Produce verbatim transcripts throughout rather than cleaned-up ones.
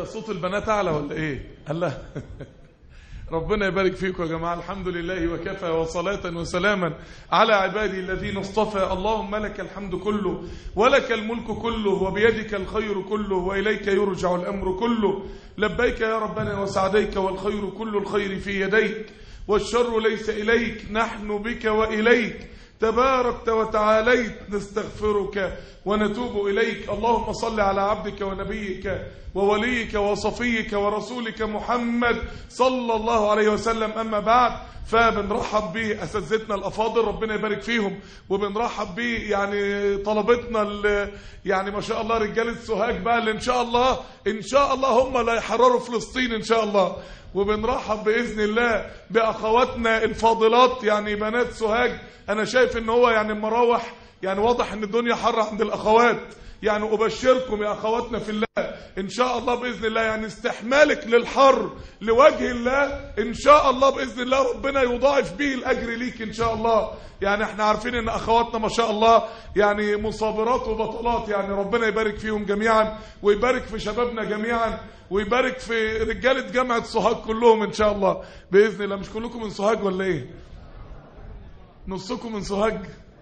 ده صوت البنات اعلى ولا ايه؟ الله. ربنا يبارك فيكم يا جماعة. الحمد لله وكفى وصلاة وسلاما على عبادي الذين اصطفى. اللهم لك الحمد كله ولك الملك كله وبيدك الخير كله وإليك يرجع الأمر كله. لبيك يا ربنا وسعديك والخير كل الخير في يديك والشر ليس إليك، نحن بك وإليك تباركت وتعاليت، نستغفرك ونتوب إليك. اللهم صل على عبدك ونبيك ووليك وصفيك ورسولك محمد صلى الله عليه وسلم. أما بعد، فبنرحب بأساتذتنا الأفاضل ربنا يبارك فيهم، وبنرحب ب يعني طلبتنا يعني ما شاء الله رجالة سوهاج بقى اللي إن شاء الله إن شاء الله هم اللي يحرروا فلسطين إن شاء الله. وبنرحب بإذن الله بأخواتنا الفاضلات يعني بنات سوهاج. أنا شايف إن هو يعني المراوح يعني واضح إن الدنيا حرة عند الأخوات. يعني أبشركم يا أخواتنا في الله إن شاء الله بإذن الله يعني استحمالك للحر لوجه الله إن شاء الله بإذن الله ربنا يضاعف به الأجر ليك إن شاء الله. يعني احنا عارفين إن أخواتنا ما شاء الله يعني مصابرات وبطلات، يعني ربنا يبارك فيهم جميعا ويبارك في شبابنا جميعا ويبارك في رجالة جامعة سوهاج كلهم إن شاء الله بإذن الله. مش كلكم من سوهاج ولا إيه؟ نصكم من سوهاج؟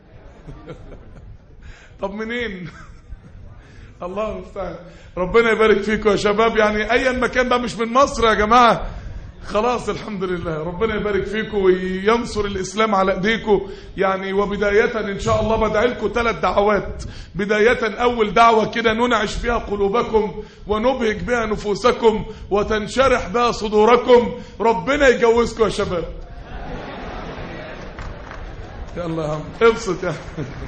طب منين؟ الله المستعان. ربنا يبارك فيكم يا شباب. يعني ايا مكان بقى، مش من مصر يا جماعه خلاص الحمد لله. ربنا يبارك فيكم وينصر الاسلام على ايديكم. يعني وبدايه ان شاء الله بدعي لكم ثلاث دعوات. بدايه اول دعوه كده ننعش بها قلوبكم ونبهج بها نفوسكم وتنشرح بها صدوركم. ربنا يجوزكم يا شباب. يلا يا عم ابسط يا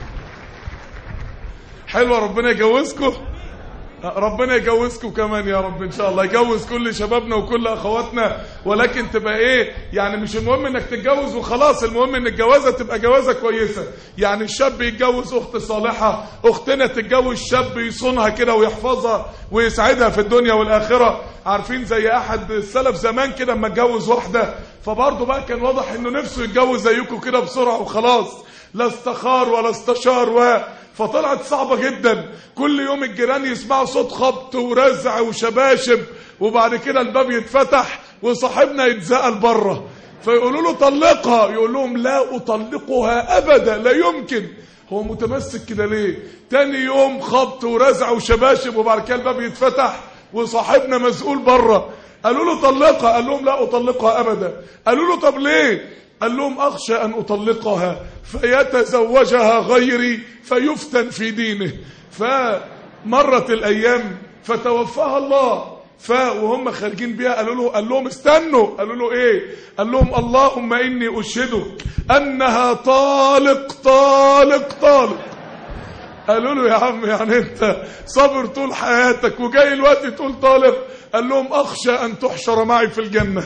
حلوة. ربنا يجوزكم. ربنا يجوزكم كمان يا رب ان شاء الله. يجوز كل شبابنا وكل اخواتنا. ولكن تبقى ايه يعني مش المهم انك تتجوز وخلاص، المهم ان الجوازه تبقى جوازه كويسه. يعني الشاب يتجوز اخت صالحه، اختنا تتجوز شاب يصونها كده ويحفظها ويسعدها في الدنيا والاخره. عارفين زي احد السلف زمان كده اما اتجوز واحده فبرضه بقى كان واضح انه نفسه يتجوز زيكم كده بسرعه وخلاص، لا استخار ولا استشار و فطلعت صعبة جدا. كل يوم الجيران يسمعوا صوت خبط ورزع وشباشب، وبعد كده الباب يتفتح وصاحبنا يتزقل بره فيقولوا له طلقها، يقول لهم لا أطلقها أبدا لا يمكن. هو متمسك كده ليه؟ تاني يوم خبط ورزع وشباشب وبعد كده الباب يتفتح وصاحبنا مسؤول بره. قالوا له طلقها، قال لهم لا أطلقها أبدا. قالوا له طب ليه؟ قال لهم أخشى أن أطلقها فيتزوجها غيري فيفتن في دينه. فمرت الأيام فتوفاها الله. فوهم خارجين بيها قالوا له قال لهم استنوا. قالوا له إيه؟ قال لهم اللهم إني أشهدك أنها طالق طالق طالق. قالوا له يا عم يعني أنت صبر طول حياتك وجاي الوقت تقول طالق؟ قال لهم أخشى أن تحشر معي في الجنة.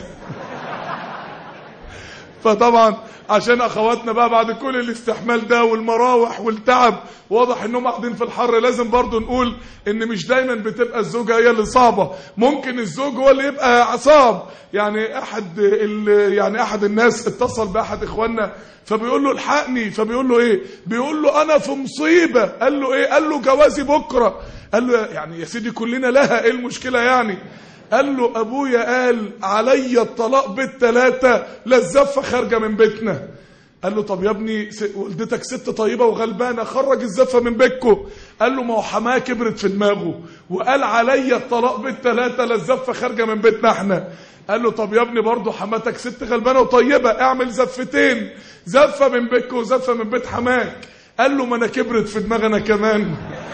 فطبعا عشان اخواتنا بقى بعد كل الاستحمال ده والمراوح والتعب واضح انهم قاعدين في الحر، لازم برضو نقول ان مش دايما بتبقى الزوجه هي اللي صعبه، ممكن الزوج هو اللي يبقى صعب. يعني احد يعني احد الناس اتصل باحد اخواننا فبيقول له الحقني، فبيقول له ايه؟ بيقول له انا في مصيبه. قال له ايه؟ قال له جوازي بكره. قال له يعني يا سيدي كلنا لها، ايه المشكله يعني؟ قال له ابويا قال عليا الطلاق بالثلاثه لا الزفه خارجه من بيتنا. قال له طب يا ابني والدتك ست طيبه وغلبانه، خرج الزفه من بيتكم. قال له ما هو حماه كبرت في دماغه وقال عليا الطلاق بالثلاثه لا الزفه خارجه من بيتنا احنا. قال له طب يا ابني برضه حماتك ست غلبانه وطيبه، اعمل زفتين، زفه من بيتك وزفه من بيت حماك. قال له ما انا كبرت في دماغي انا كمان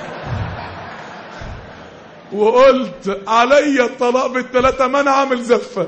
وقلت عليا الطلاق بالثلاثه، ما انا عامل زفه.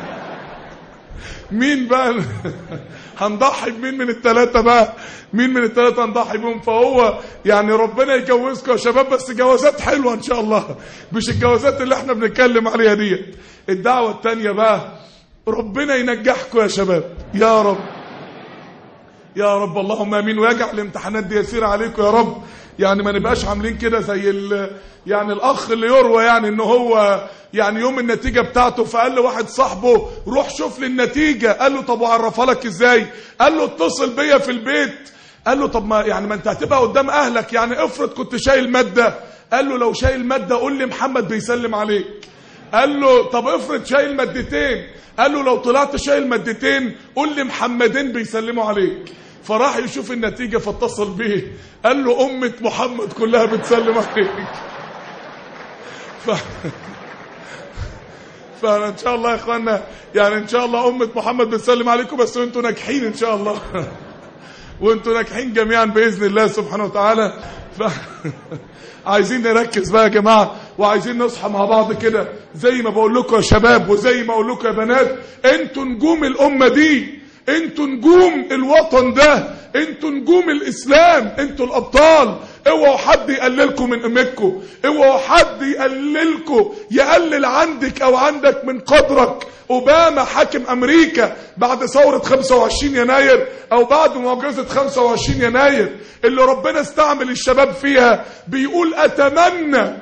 مين بقى هنضحي بمين من الثلاثه بقى؟ مين من الثلاثه هنضحي بهم؟ فهو يعني ربنا يجوزكم يا شباب، بس جوازات حلوه ان شاء الله، مش الجوازات اللي احنا بنتكلم عليها دي. الدعوه الثانيه بقى ربنا ينجحكم يا شباب يا رب يا رب، اللهم امين، ويجعل الامتحانات دي يسيره عليكم يا رب. يعني ما نبقاش عاملين كده زي ال يعني الاخ اللي يروى يعني ان هو يعني يوم النتيجه بتاعته فقال له واحد صاحبه روح شوف لي النتيجه. قال له طب وعرفها لك ازاي؟ قال له اتصل بيا في البيت. قال له طب ما يعني ما انت هتبقى قدام اهلك، يعني افرض كنت شايل ماده. قال له لو شايل ماده قول لي محمد بيسلم عليك. قال له طب افرض شايل مادتين، قال له لو طلعت شايل مادتين قول لي محمدين بيسلموا عليك. فراح يشوف النتيجة فاتصل بيه قال له أمة محمد كلها بتسلم عليك. ف... فأنا إن شاء الله يا إخوانا يعني إن شاء الله أمة محمد بتسلم عليكم، بس وأنتوا ناجحين إن شاء الله وأنتوا ناجحين جميعا بإذن الله سبحانه وتعالى. ف... عايزين نركز بقى يا جماعة، وعايزين نصحى مع بعض كده زي ما بقول لكم يا شباب وزي ما اقول لكم يا بنات، انتوا نجوم الأمة دي، انتوا نجوم الوطن ده، انتوا نجوم الإسلام، انتوا الأبطال. اوعوا حد يقللكم من قيمتكم، اوعوا حد يقللكم يقلل عندك او عندك من قدرك. اوباما حاكم امريكا بعد ثورة خمسة وعشرين يناير او بعد معجزة خمسة وعشرين يناير اللي ربنا استعمل الشباب فيها، بيقول اتمنى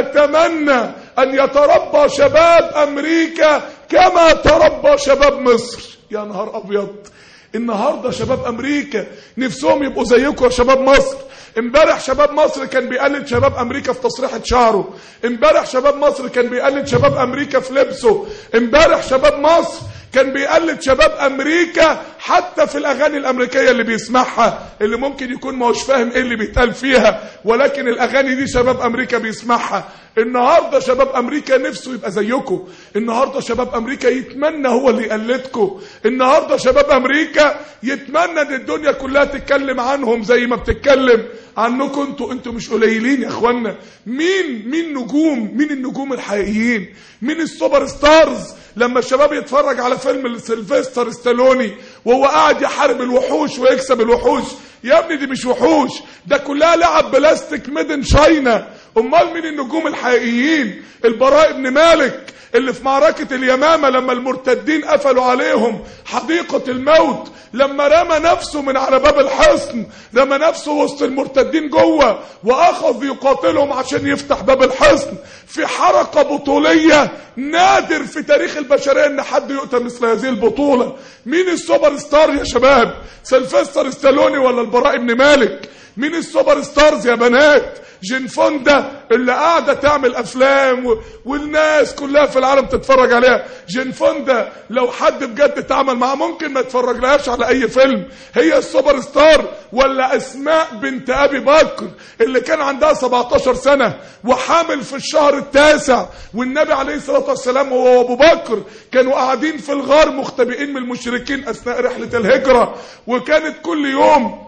اتمنى ان يتربى شباب امريكا كما تربى شباب مصر. يا نهار ابيض، النهارده شباب امريكا نفسهم يبقوا زيكم يا شباب مصر. امبارح شباب مصر كان بيقلد شباب امريكا في تسريحة شعره، امبارح شباب مصر كان بيقلد شباب امريكا في لبسه، امبارح شباب مصر كان بيقلد شباب امريكا حتى في الاغاني الامريكيه اللي بيسمعها، اللي ممكن يكون ما هوش فاهم ايه اللي بيتقال فيها، ولكن الاغاني دي شباب امريكا بيسمعها. النهارده شباب امريكا نفسه يبقى زيكم، النهارده شباب امريكا يتمنى هو اللي يقلدكم، النهارده شباب امريكا يتمنى ان الدنيا كلها تتكلم عنهم زي ما بتتكلم عنكم انتوا. انتوا مش قليلين يا اخوانا. مين مين نجوم، مين النجوم الحقيقيين، مين السوبر ستارز؟ لما الشباب يتفرج على فيلم سيلفستر ستالوني وهو قاعد يحارب الوحوش ويكسب الوحوش، يا ابني دي مش وحوش، ده كلها لعب بلاستيك ميدن شاينا. امال مين النجوم الحقيقيين؟ البراء بن مالك اللي في معركة اليمامة لما المرتدين قفلوا عليهم حديقة الموت، لما رمى نفسه من على باب الحصن، رمى نفسه وسط المرتدين جوه واخذ يقاتلهم عشان يفتح باب الحصن في حركة بطولية نادر في تاريخ البشرية ان حد يؤتى مثل هذه البطولة. مين السوبر ستار يا شباب؟ سيلفستر ستالوني ولا البراء بن مالك؟ مين السوبر ستارز يا بنات؟ جين فوندا اللي قاعدة تعمل افلام و... والناس كلها في العالم تتفرج عليها. جين فوندا لو حد بجد تعمل معاه ممكن ما يتفرج لهاش على اي فيلم، هي السوبر ستار. ولا اسماء بنت ابي بكر اللي كان عندها سبعتاشر سنة وحامل في الشهر التاسع، والنبي عليه الصلاة والسلام وهو ابو بكر كانوا قاعدين في الغار مختبئين من المشركين اثناء رحلة الهجرة، وكانت كل يوم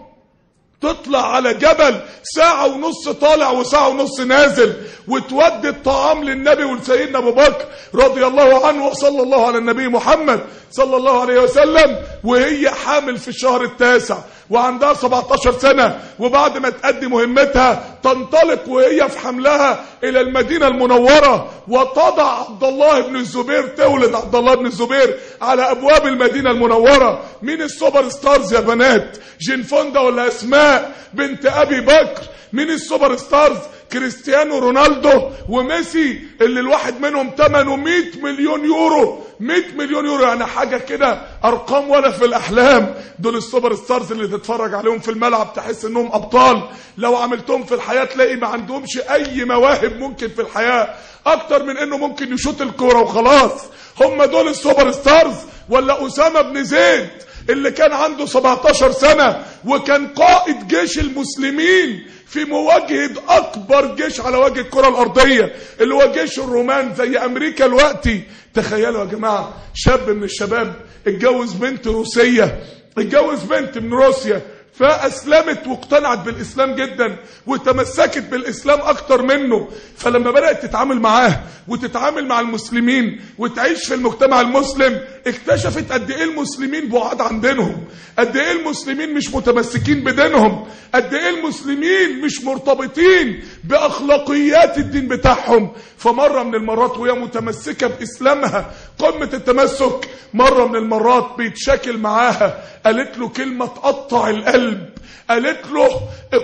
تطلع على جبل ساعة ونص طالع وساعة ونص نازل وتودي الطعام للنبي ولسيدنا ابو بكر رضي الله عنه وصلى الله على النبي محمد صلى الله عليه وسلم، وهي حامل في الشهر التاسع وعندها سبعتاشر سنة، وبعد ما تأدي مهمتها تنطلق وهي في حملها الى المدينة المنورة وتضع عبد الله بن الزبير، تولد عبد الله بن الزبير على ابواب المدينة المنورة. مين السوبر ستارز يا بنات؟ جين فوندا ولا اسماء بنت ابي بكر؟ مين السوبر ستارز؟ كريستيانو رونالدو وميسي اللي الواحد منهم ثمنه مئة مليون يورو، مئة مليون يورو يعني حاجة كده ارقام ولا في الاحلام. دول السوبر ستارز اللي تتفرج عليهم في الملعب تحس انهم ابطال، لو عملتهم في الحياة تلاقي ما عندهمش اي مواهب ممكن في الحياة اكتر من انه ممكن يشوط الكورة وخلاص. هم دول السوبر ستارز؟ ولا اسامة بن زيد اللي كان عنده سبعتاشر سنة وكان قائد جيش المسلمين في مواجهة اكبر جيش على وجه الكرة الارضية اللي هو جيش الرومان زي امريكا الوقتي. تخيلوا يا جماعة شاب من الشباب اتجوز بنت روسية، اتجوز بنت من روسيا، فأسلمت واقتنعت بالإسلام جدا وتمسكت بالإسلام أكتر منه. فلما بدأت تتعامل معاه وتتعامل مع المسلمين وتعيش في المجتمع المسلم اكتشفت قد إيه المسلمين بعاد عن دينهم، قد إيه المسلمين مش متمسكين بدينهم، قد إيه المسلمين مش مرتبطين بأخلاقيات الدين بتاعهم. فمرة من المرات وهي متمسكة بإسلامها قمة التمسك، مرة من المرات بيتشاكل معاها قالت له كلمة تقطع القلب، قالت له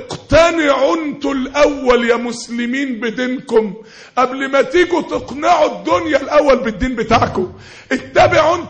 اقتنعوا انتوا الاول يا مسلمين بدينكم قبل ما تيجوا تقنعوا الدنيا الاول بالدين بتاعكم. اتبعوا انتوا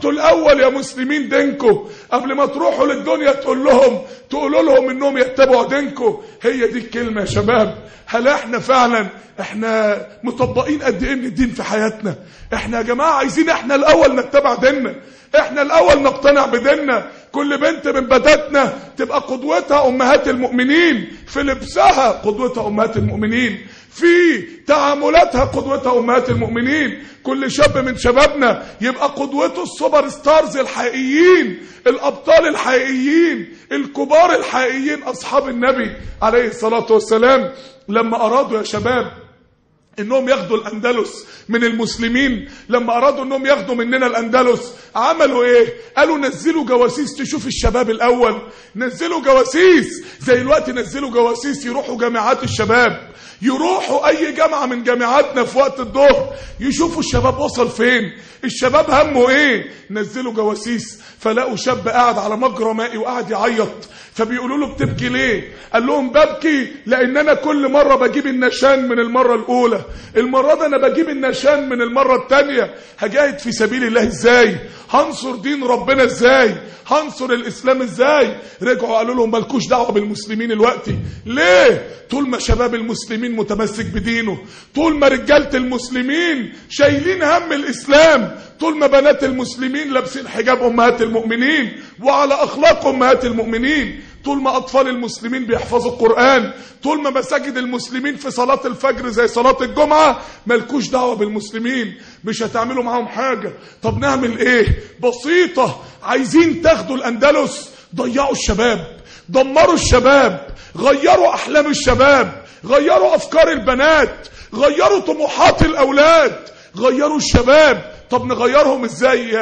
انتوا الاول يا مسلمين دينكم، قبل ما تروحوا للدنيا تقول لهم تقولوا لهم انهم يتبعوا دينكم. هي دي الكلمة يا شباب. هل احنا فعلا احنا مطبقين قد ايه من الدين في حياتنا؟ احنا يا جماعة عايزين احنا الاول نتبع ديننا، احنا الاول نقتنع بديننا. كل بنت من بناتنا تبقى قدوتها امهات المؤمنين، في لبسها قدوتها امهات المؤمنين، في تعاملاتها قدوتها امهات المؤمنين. كل شاب من شبابنا يبقى قدوته السوبر ستارز الحقيقيين، الابطال الحقيقيين، الكبار الحقيقيين، اصحاب النبي عليه الصلاة والسلام. لما ارادوا يا شباب انهم ياخدوا الاندلس من المسلمين، لما ارادوا انهم ياخدوا مننا الاندلس، عملوا ايه؟ قالوا نزلوا جواسيس تشوف الشباب الاول، نزلوا جواسيس زي الوقت، نزلوا جواسيس يروحوا جامعات الشباب، يروحوا اي جامعة من جامعاتنا في وقت الظهر يشوفوا الشباب وصل فين، الشباب همه ايه. نزلوا جواسيس فلقوا شاب قاعد على مجرى مائي وقاعد يعيط، فبيقولوا له بتبكي ليه؟ قال لهم ببكي لان انا كل مرة بجيب النشان من المرة الاولى، المرة دي انا بجيب النشان من المرة التانية. هجاهد في سبيل الله ازاي؟ هنصر دين ربنا ازاي؟ هنصر الاسلام ازاي؟ رجعوا قالوا لهم مالكوش دعوة بالمسلمين الوقتي. ليه؟ طول ما شباب المسلمين متمسك بدينه، طول ما رجالة المسلمين شايلين هم الاسلام، طول ما بنات المسلمين لابسين حجاب امهات المؤمنين وعلى اخلاق امهات المؤمنين، طول ما اطفال المسلمين بيحفظوا القرآن، طول ما مساجد المسلمين في صلاة الفجر زي صلاة الجمعة، مالكوش دعوة بالمسلمين، مش هتعملوا معاهم حاجة. طب نعمل ايه؟ بسيطة. عايزين تاخدوا الاندلس، ضيعوا الشباب، دمروا الشباب، غيروا احلام الشباب، غيروا افكار البنات، غيروا طموحات الاولاد، غيروا الشباب. طب نغيرهم ازاي؟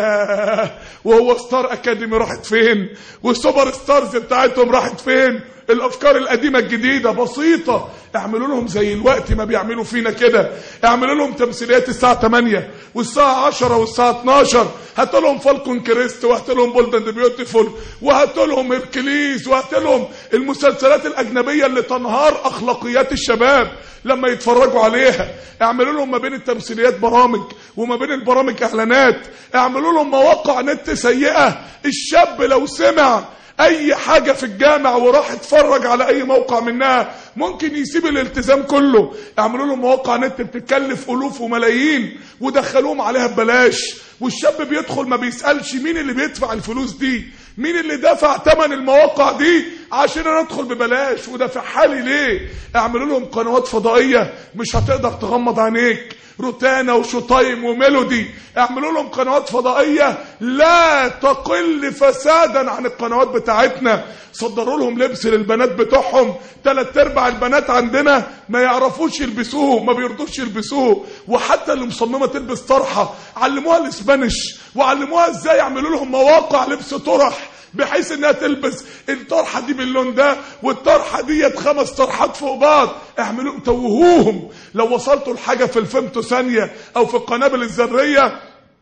وهو ستار اكاديمي راحت فين؟ والسوبر ستارز بتاعتهم راحت فين؟ الافكار القديمة الجديدة بسيطة. اعملوا لهم زي الوقت ما بيعملوا فينا كده، اعملوا لهم تمثيليات الساعة تمانية والساعة عشرة والساعة اتناشر، هاتوا لهم فالكون كريست، وهاتوا لهم بولد اند بيوتيفول، وهاتوا لهم هيركليز، وهاتوا لهم المسلسلات الاجنبية اللي تنهار اخلاقيات الشباب لما يتفرجوا عليها. اعملوا لهم ما بين التمثيليات برامج وما بين البرامج اعلانات، اعملوا لهم مواقع نت سيئة. الشاب لو سمع اي حاجة في الجامع وراح اتفرج على اي موقع منها ممكن يسيب الالتزام كله. اعملوا لهم مواقع نت بتتكلف الوف وملايين ودخلوهم عليها ببلاش، والشاب بيدخل ما بيسألش مين اللي بيدفع الفلوس دي، مين اللي دفع ثمن المواقع دي عشان انا ادخل ببلاش ودافع حالي ليه. اعملوا لهم قنوات فضائية مش هتقدر تغمض عينيك، روتانا وشوتايم وميلودي. اعملوا لهم قنوات فضائية لا تقل فسادا عن القنوات بتاعتنا. صدروا لهم لبس للبنات بتوعهم، ثلاث ارباع البنات عندنا ما يعرفوش يلبسوه، ما بيرضوش يلبسوه. وحتى اللي مصممة تلبس طرحة علموها الاسبانيش وعلموها ازاي يعملوا لهم مواقع لبس طرح بحيث انها تلبس الطرحة دي باللون ده والطرحة ديت خمس طرحات فوق بعض. اعملوا توهوهم. لو وصلتوا لحاجة في الفيمتو ثانية او في القنابل الذرية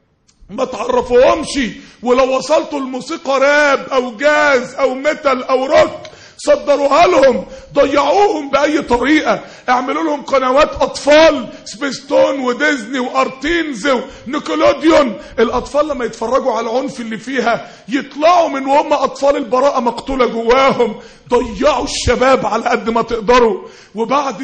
ما تعرفوهمش. ولو وصلتوا الموسيقى راب او جاز او ميتال او روك صدروها لهم، ضيعوهم بأي طريقة. اعملوا لهم قنوات أطفال، سبيستون وديزني وارتينز ونيكولوديون. الأطفال لما يتفرجوا على العنف اللي فيها يطلعوا من وهم أطفال البراءة مقتولة جواهم. ضيعوا الشباب على قد ما تقدروا. وبعد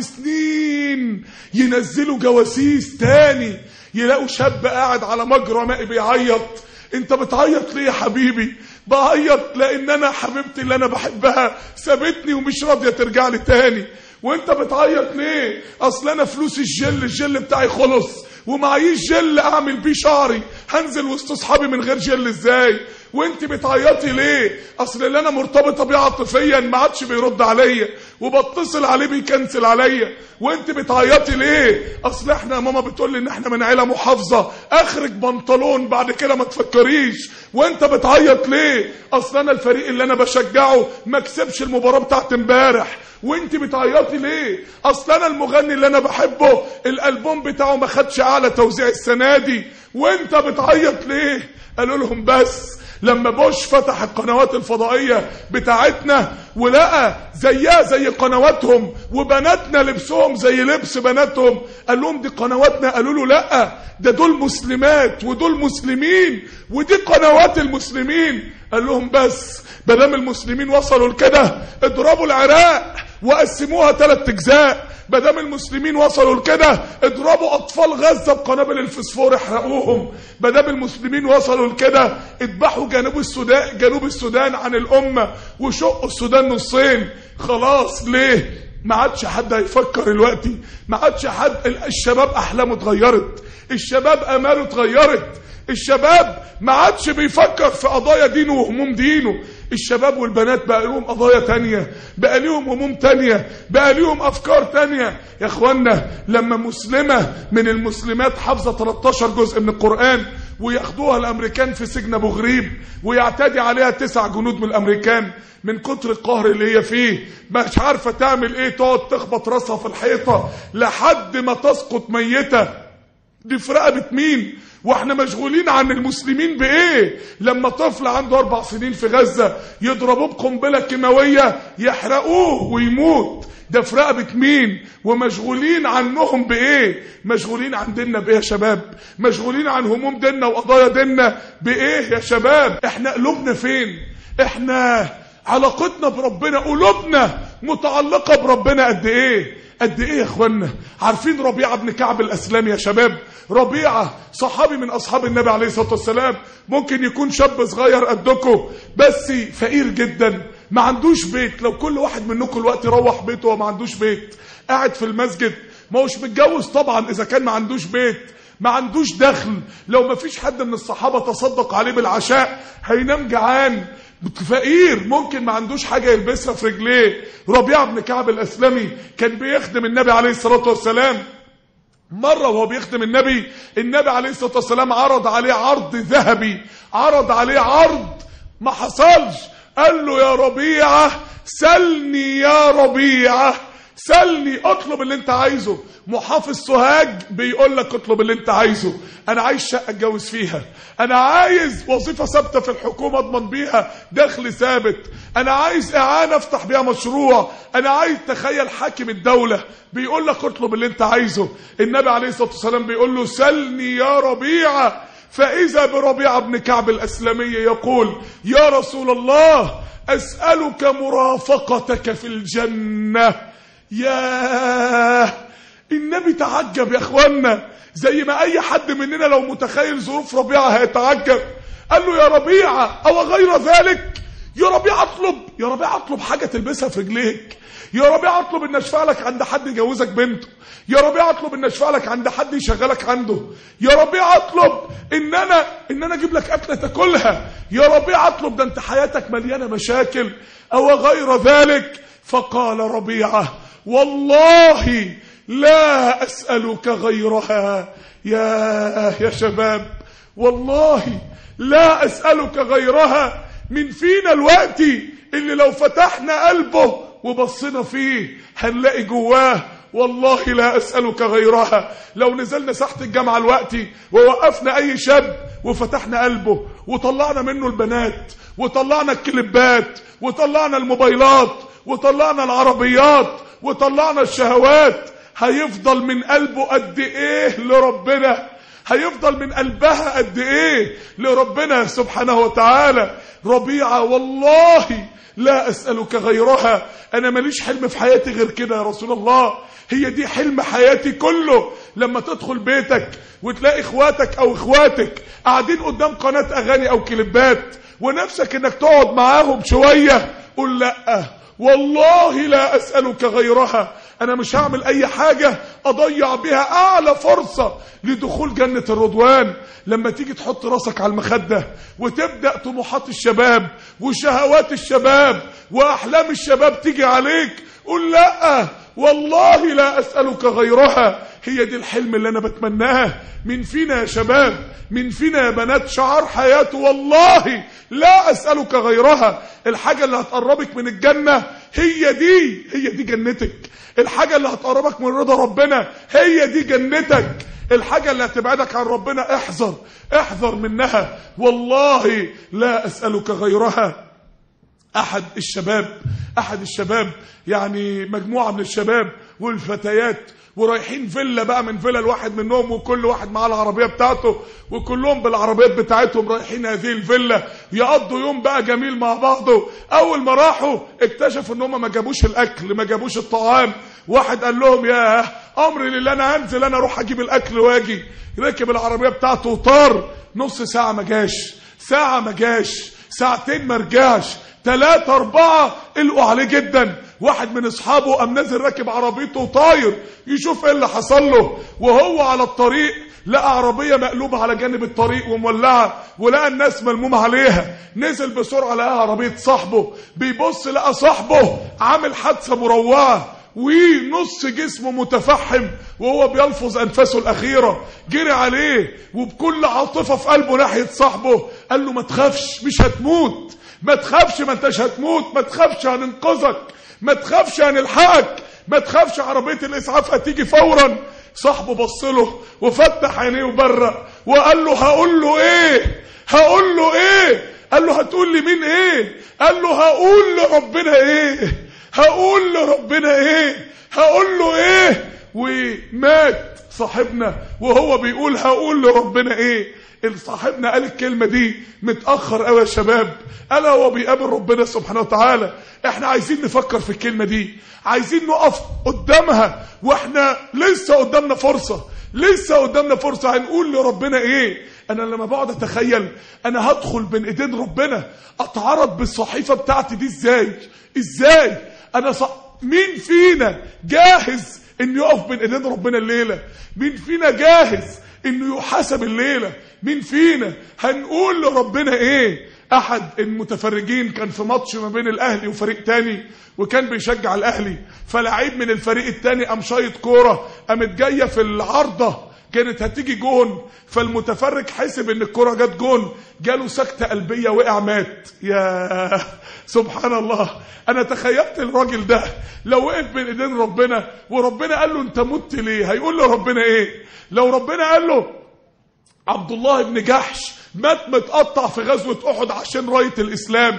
سنين ينزلوا جواسيس تاني يلاقوا شاب قاعد على مجرى مائي بيعيط. انت بتعيط ليه يا حبيبي؟ بعيط لان انا حبيبتي اللي انا بحبها سابتني ومش راضيه ترجع لي تاني. وانت بتعيط ليه؟ اصل انا فلوس الجل الجل بتاعي خلص ومعيش جل اعمل بيه شعري، هنزل وسط اصحابي من غير جل ازاي؟ وانت بتعيطي ليه؟ اصل اللي انا مرتبطه بيه عاطفيا ما عادش بيرد عليا وبتصل عليه بيكنسل عليا. وانت بتعيطي ليه؟ اصل احنا ماما بتقول لي ان احنا من عيله محافظه، اخرج بنطلون بعد كده ما تفكريش. وانت بتعيط ليه؟ اصل انا الفريق اللي انا بشجعه ما كسبش المباراة بتاعت امبارح. وانت بتعيطي ليه؟ اصل انا المغني اللي انا بحبه الالبوم بتاعه ما خدش اعلى توزيع السنة دي. وانت بتعيط ليه؟ قالوا لهم بس لما بوش فتح القنوات الفضائية بتاعتنا ولقى زيها زي قنواتهم وبناتنا لبسهم زي لبس بناتهم، قال لهم دي قنواتنا. قالوا له لا، ده دول مسلمات ودول مسلمين ودي قنوات المسلمين. قال لهم بس بدام المسلمين وصلوا لكده اضربوا العراق وقسموها ثلاث اجزاء. بدام المسلمين وصلوا لكده اضربوا اطفال غزة بقنابل الفسفور احرقوهم. بدام المسلمين وصلوا لكده اذبحوا جنوب السودان جنوب السودان عن الامة وشقوا السودان نصين. خلاص ليه؟ ما عادش حد هيفكر دلوقتي، ما عادش حد. الشباب احلامه اتغيرت، الشباب اماله اتغيرت، الشباب ما عادش بيفكر في قضايا دينه وهموم دينه. الشباب والبنات بقى لهم قضايا تانية، بقى لهم هموم تانية، بقى لهم افكار تانية. يا اخوانا لما مسلمة من المسلمات حافظة تلتاشر جزء من القرآن وياخدوها الامريكان في سجن ابو غريب ويعتدي عليها تسع جنود من الامريكان من كتر القهر اللي هي فيه، مش عارفة تعمل ايه، تقعد تخبط راسها في الحيطة لحد ما تسقط ميتة. دي في رقبة مين؟ واحنا مشغولين عن المسلمين بايه؟ لما طفل عنده اربع سنين في غزة يضربوه بقنبلة كيماوية يحرقوه ويموت، ده في رقبة مين؟ ومشغولين عنهم بايه؟ مشغولين عن ديننا بايه يا شباب؟ مشغولين عن هموم ديننا وقضايا ديننا بايه يا شباب؟ احنا قلوبنا فين؟ احنا علاقتنا بربنا، قلوبنا متعلقة بربنا قد ايه؟ قد ايه يا اخوانا؟ عارفين ربيعة بن كعب الاسلامي يا شباب؟ ربيعة صحابي من اصحاب النبي عليه الصلاة والسلام، ممكن يكون شاب صغير قدكم بس فقير جدا، ما عندوش بيت. لو كل واحد منكم الوقت يروح بيته وما عندوش بيت، قاعد في المسجد، ما هوش متجوز طبعا اذا كان ما عندوش بيت، ما عندوش دخل، لو ما فيش حد من الصحابة تصدق عليه بالعشاء هينام جعان، فقير، ممكن ما عندوش حاجة يلبسها في رجليه. ربيعة بن كعب الأسلمي كان بيخدم النبي عليه الصلاة والسلام. مرة وهو بيخدم النبي، النبي عليه الصلاة والسلام عرض عليه عرض ذهبي، عرض عليه عرض ما حصلش. قال له يا ربيعة سلني يا ربيعة سلني، اطلب اللي انت عايزه. محافظ سوهاج بيقول لك اطلب اللي انت عايزه، انا عايز شقه اتجوز فيها، انا عايز وظيفه ثابته في الحكومه اضمن بيها دخل ثابت، انا عايز اعانه افتح بيها مشروع، انا عايز. تخيل حاكم الدوله بيقول لك اطلب اللي انت عايزه. النبي عليه الصلاه والسلام بيقول له سلني يا ربيعه، فاذا بربيعه بن كعب الاسلمي يقول يا رسول الله اسالك مرافقتك في الجنه. ياه، النبي تعجب يا اخوانا، زي ما اي حد مننا لو متخيل ظروف ربيعة هيتعجب. قال له يا ربيعة او غير ذلك؟ يا ربيعة اطلب، يا ربيعة اطلب حاجة تلبسها في رجليك، يا ربيعة اطلب ان اشفع لك عند حد يجوزك بنته، يا ربيعة اطلب ان اشفع لك عند حد يشغلك عنده، يا ربيعة اطلب ان انا ان انا اجيب لك اكلة تاكلها، يا ربيعة اطلب ده انت حياتك مليانة مشاكل او غير ذلك. فقال ربيعة والله لا أسألك غيرها. يا يا شباب والله لا أسألك غيرها. من فينا الوقت اللي لو فتحنا قلبه وبصينا فيه هنلاقي جواه والله لا أسألك غيرها. لو نزلنا ساحة الجامعة الوقتي ووقفنا أي شاب وفتحنا قلبه وطلعنا منه البنات وطلعنا الكليبات وطلعنا الموبايلات وطلعنا العربيات وطلعنا الشهوات، هيفضل من قلبه قد ايه لربنا؟ هيفضل من قلبها قد ايه لربنا سبحانه وتعالى؟ ربيعة والله لا أسألك غيرها، أنا ماليش حلم في حياتي غير كده يا رسول الله، هي دي حلم حياتي كله. لما تدخل بيتك وتلاقي اخواتك او اخواتك قاعدين قدام قناة اغاني او كليبات ونفسك انك تقعد معاهم شوية، قول لا والله لا أسألك غيرها، أنا مش هعمل أي حاجة أضيع بها أعلى فرصة لدخول جنة الرضوان. لما تيجي تحط راسك على المخدة وتبدأ طموحات الشباب وشهوات الشباب وأحلام الشباب تيجي عليك، قول لأ والله لا أسألك غيرها. هي دي الحلم اللي أنا بتمناه. من فينا يا شباب، من فينا يا بنات، شعار حياته والله لا أسألك غيرها. الحاجة اللي هتقربك من الجنة هي دي، هي دي جنتك. الحاجة اللي هتقربك من رضا ربنا هي دي جنتك. الحاجة اللي هتبعدك عن ربنا احذر احذر منها. والله لا أسألك غيرها. أحد الشباب أحد الشباب يعني مجموعة من الشباب والفتيات ورايحين فيلا بقى من فيلا الواحد منهم، وكل واحد معاه العربية بتاعته، وكلهم بالعربيات بتاعتهم رايحين هذه الفيلا يقضوا يوم بقى جميل مع بعضه. أول ما راحوا اكتشفوا ان هم ما جابوش الأكل، ما جابوش الطعام. واحد قال لهم يا أمري لله أنا هنزل أنا أروح أجيب الأكل واجي. ركب العربية بتاعته وطار. نص ساعة ما جاش، ساعة ما جاش، ساعتين ما رجعش، ثلاثة أربعة قلقوا عليه جدا. واحد من أصحابه قام نازل راكب عربيته وطاير يشوف ايه اللي حصل له. وهو على الطريق لقى عربية مقلوبة على جانب الطريق ومولعة، ولقى الناس ملمومة عليها. نزل بسرعة لقى عربية صاحبه، بيبص لقى صاحبه عامل حادثة مروعة ونص جسمه متفحم وهو بيلفظ أنفاسه الأخيرة. جري عليه وبكل عاطفة في قلبه ناحية صاحبه قال له ما تخافش، مش هتموت، ما تخافش، ما انتش هتموت، ما تخافش هننقذك، ما تخافش هنلحقك، ما تخافش عربية الإسعاف هتيجي فورا. صاحبه بص له وفتح عينيه وبرق وقال له هقول له ايه هقول له ايه قال له هتقول لي مين ايه؟ قال له هقول لربنا ايه هقول لربنا ايه هقول له ايه؟ ومات صاحبنا وهو بيقول هقول لربنا ايه. صاحبنا قال الكلمة دي متأخر قوي يا شباب، قال هو بيقابل ربنا سبحانه وتعالى. احنا عايزين نفكر في الكلمة دي، عايزين نقف قدامها واحنا لسه قدامنا فرصة، لسه قدامنا فرصة. هنقول لربنا ايه؟ انا لما بقعد اتخيل انا هدخل بين ايدين ربنا اتعرض بالصحيفة بتاعتي دي ازاي ازاي انا ص... مين فينا جاهز انه يقف بين ايدين ربنا الليلة؟ مين فينا جاهز انه يحاسب الليلة؟ مين فينا هنقول لربنا ايه؟ احد المتفرجين كان في ماتش ما بين الاهلي وفريق تاني وكان بيشجع الاهلي، فلعيب من الفريق التاني قام شايط كوره قامت جايه في العارضه كانت هتيجي جون، فالمتفرج حسب ان الكوره جت جون، جاله سكته قلبيه وقع مات. يا سبحان الله، انا تخيلت الراجل ده لو وقف بين ايدين ربنا وربنا قال له انت مت ليه، هيقول له ربنا ايه؟ لو ربنا قال له عبد الله بن جحش مات متقطع في غزوة أحد عشان راية الإسلام،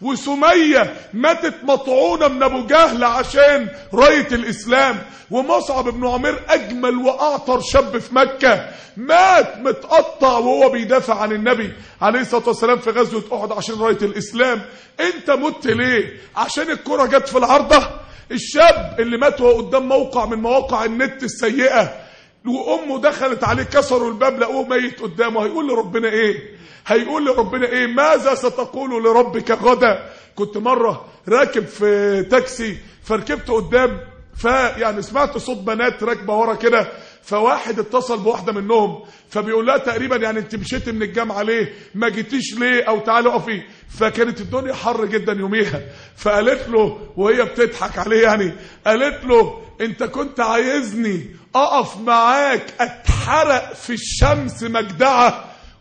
وسمية ماتت مطعونة من أبو جهل عشان راية الإسلام، ومصعب بن عمير أجمل وأعطر شاب في مكة مات متقطع وهو بيدافع عن النبي عليه الصلاة والسلام في غزوة أحد عشان راية الإسلام. أنت مت ليه؟ عشان الكرة جت في العارضة؟ الشاب اللي مات وهو قدام موقع من مواقع النت السيئة وامه دخلت عليه كسروا الباب لقوه ميت قدامه، هيقول لربنا ايه؟ هيقول لربنا ايه؟ ماذا ستقول لربك غدا؟ كنت مره راكب في تاكسي فركبت قدام، فيعني سمعت صوت بنات راكبه ورا كده، فواحد اتصل بواحده منهم فبيقول لها تقريبا يعني انت مشيتي من الجامعه ليه؟ ما جيتيش ليه؟ او تعالي اقفي. فكانت الدنيا حر جدا يوميها، فقالت له وهي بتضحك عليه يعني قالت له انت كنت عايزني اقف معاك اتحرق في الشمس مجدعه؟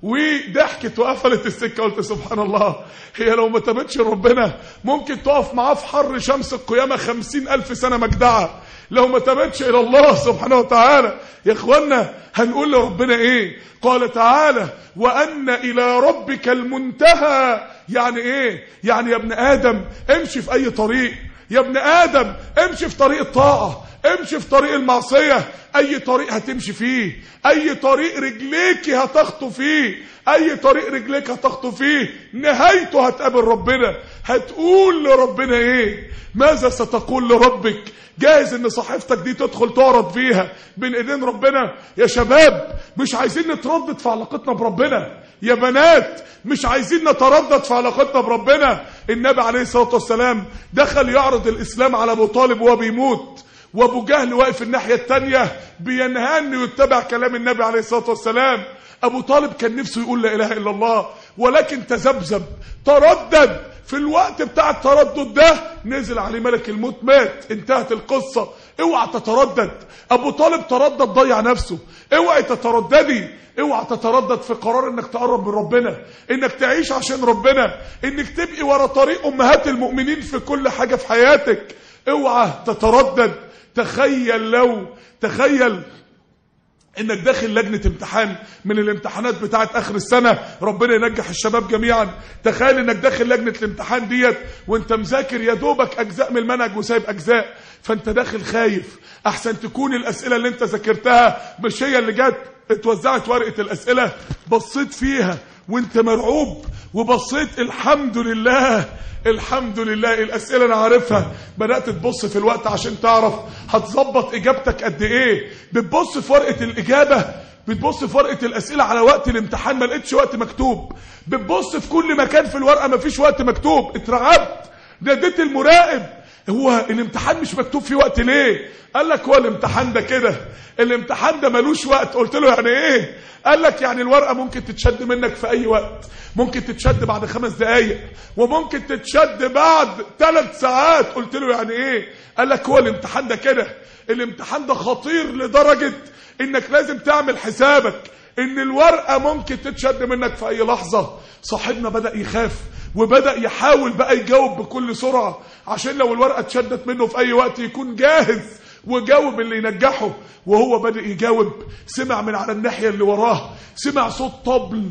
وضحكت وقفلت السكه. قلت سبحان الله، هي لو ما تابتش ربنا ممكن تقف معاه في حر شمس القيامه خمسين الف سنه مجدعه لو ما تابتش الى الله سبحانه وتعالى. يا اخوانا هنقول لربنا ايه؟ قال تعالى وان الى ربك المنتهى. يعني ايه؟ يعني يا ابن ادم امشي في اي طريق، يا ابن ادم امشي في طريق الطاعه، امشي في طريق المعصية، اي طريق هتمشي فيه، اي طريق رجليك هتخطو فيه، اي طريق رجليك هتخطو فيه نهايته هتقابل ربنا. هتقول لربنا ايه؟ ماذا ستقول لربك؟ جاهز ان صحيفتك دي تدخل تعرض فيها بين ايدين ربنا؟ يا شباب مش عايزين نتردد في علاقتنا بربنا، يا بنات مش عايزين نتردد في علاقتنا بربنا. النبي عليه الصلاة والسلام دخل يعرض الاسلام على ابو طالب وهو بيموت، وابو جهل واقف الناحية التانية بينهى انه يتبع كلام النبي عليه الصلاة والسلام. ابو طالب كان نفسه يقول لا اله الا الله ولكن تذبذب تردد في الوقت بتاع التردد ده نزل عليه ملك الموت، مات، انتهت القصة. اوعى تتردد. ابو طالب تردد ضيع نفسه. اوعى تترددي، اوعى تتردد في قرار انك تقرب من ربنا، انك تعيش عشان ربنا، انك تبقي ورا طريق امهات المؤمنين في كل حاجة في حياتك. اوعى تتردد. تخيل لو تخيل انك داخل لجنة امتحان من الامتحانات بتاعت اخر السنة، ربنا ينجح الشباب جميعا. تخيل انك داخل لجنة الامتحان ديت وانت مذاكر يا دوبك اجزاء من المنهج وسايب اجزاء، فانت داخل خايف احسن تكون الاسئلة اللي انت ذاكرتها مش هي اللي جت. اتوزعت ورقة الاسئلة، بصيت فيها وانت مرعوب، وبصيت الحمد لله الحمد لله الاسئله انا عارفها. بدات تبص في الوقت عشان تعرف هتظبط اجابتك قد ايه. بتبص في ورقه الاجابه، بتبص في ورقه الاسئله على وقت الامتحان، ما لقيتش وقت مكتوب. بتبص في كل مكان في الورقه ما فيش وقت مكتوب. اترعبت، ناديت المراقب، هو الامتحان مش مكتوب فيه وقت ليه؟ قال لك هو الامتحان ده كده، الامتحان ده ملوش وقت. قلت له يعني ايه؟ قال لك يعني الورقه ممكن تتشد منك في اي وقت، ممكن تتشد بعد خمس دقايق، وممكن تتشد بعد ثلاث ساعات. قلت له يعني ايه؟ قال لك هو الامتحان ده كده، الامتحان ده خطير لدرجه انك لازم تعمل حسابك ان الورقه ممكن تتشد منك في اي لحظه. صاحبنا بدأ يخاف وبدأ يحاول بقى يجاوب بكل سرعة عشان لو الورقة اتشدت منه في اي وقت يكون جاهز وجاوب اللي ينجحه. وهو بدأ يجاوب، سمع من على الناحية اللي وراه، سمع صوت طبل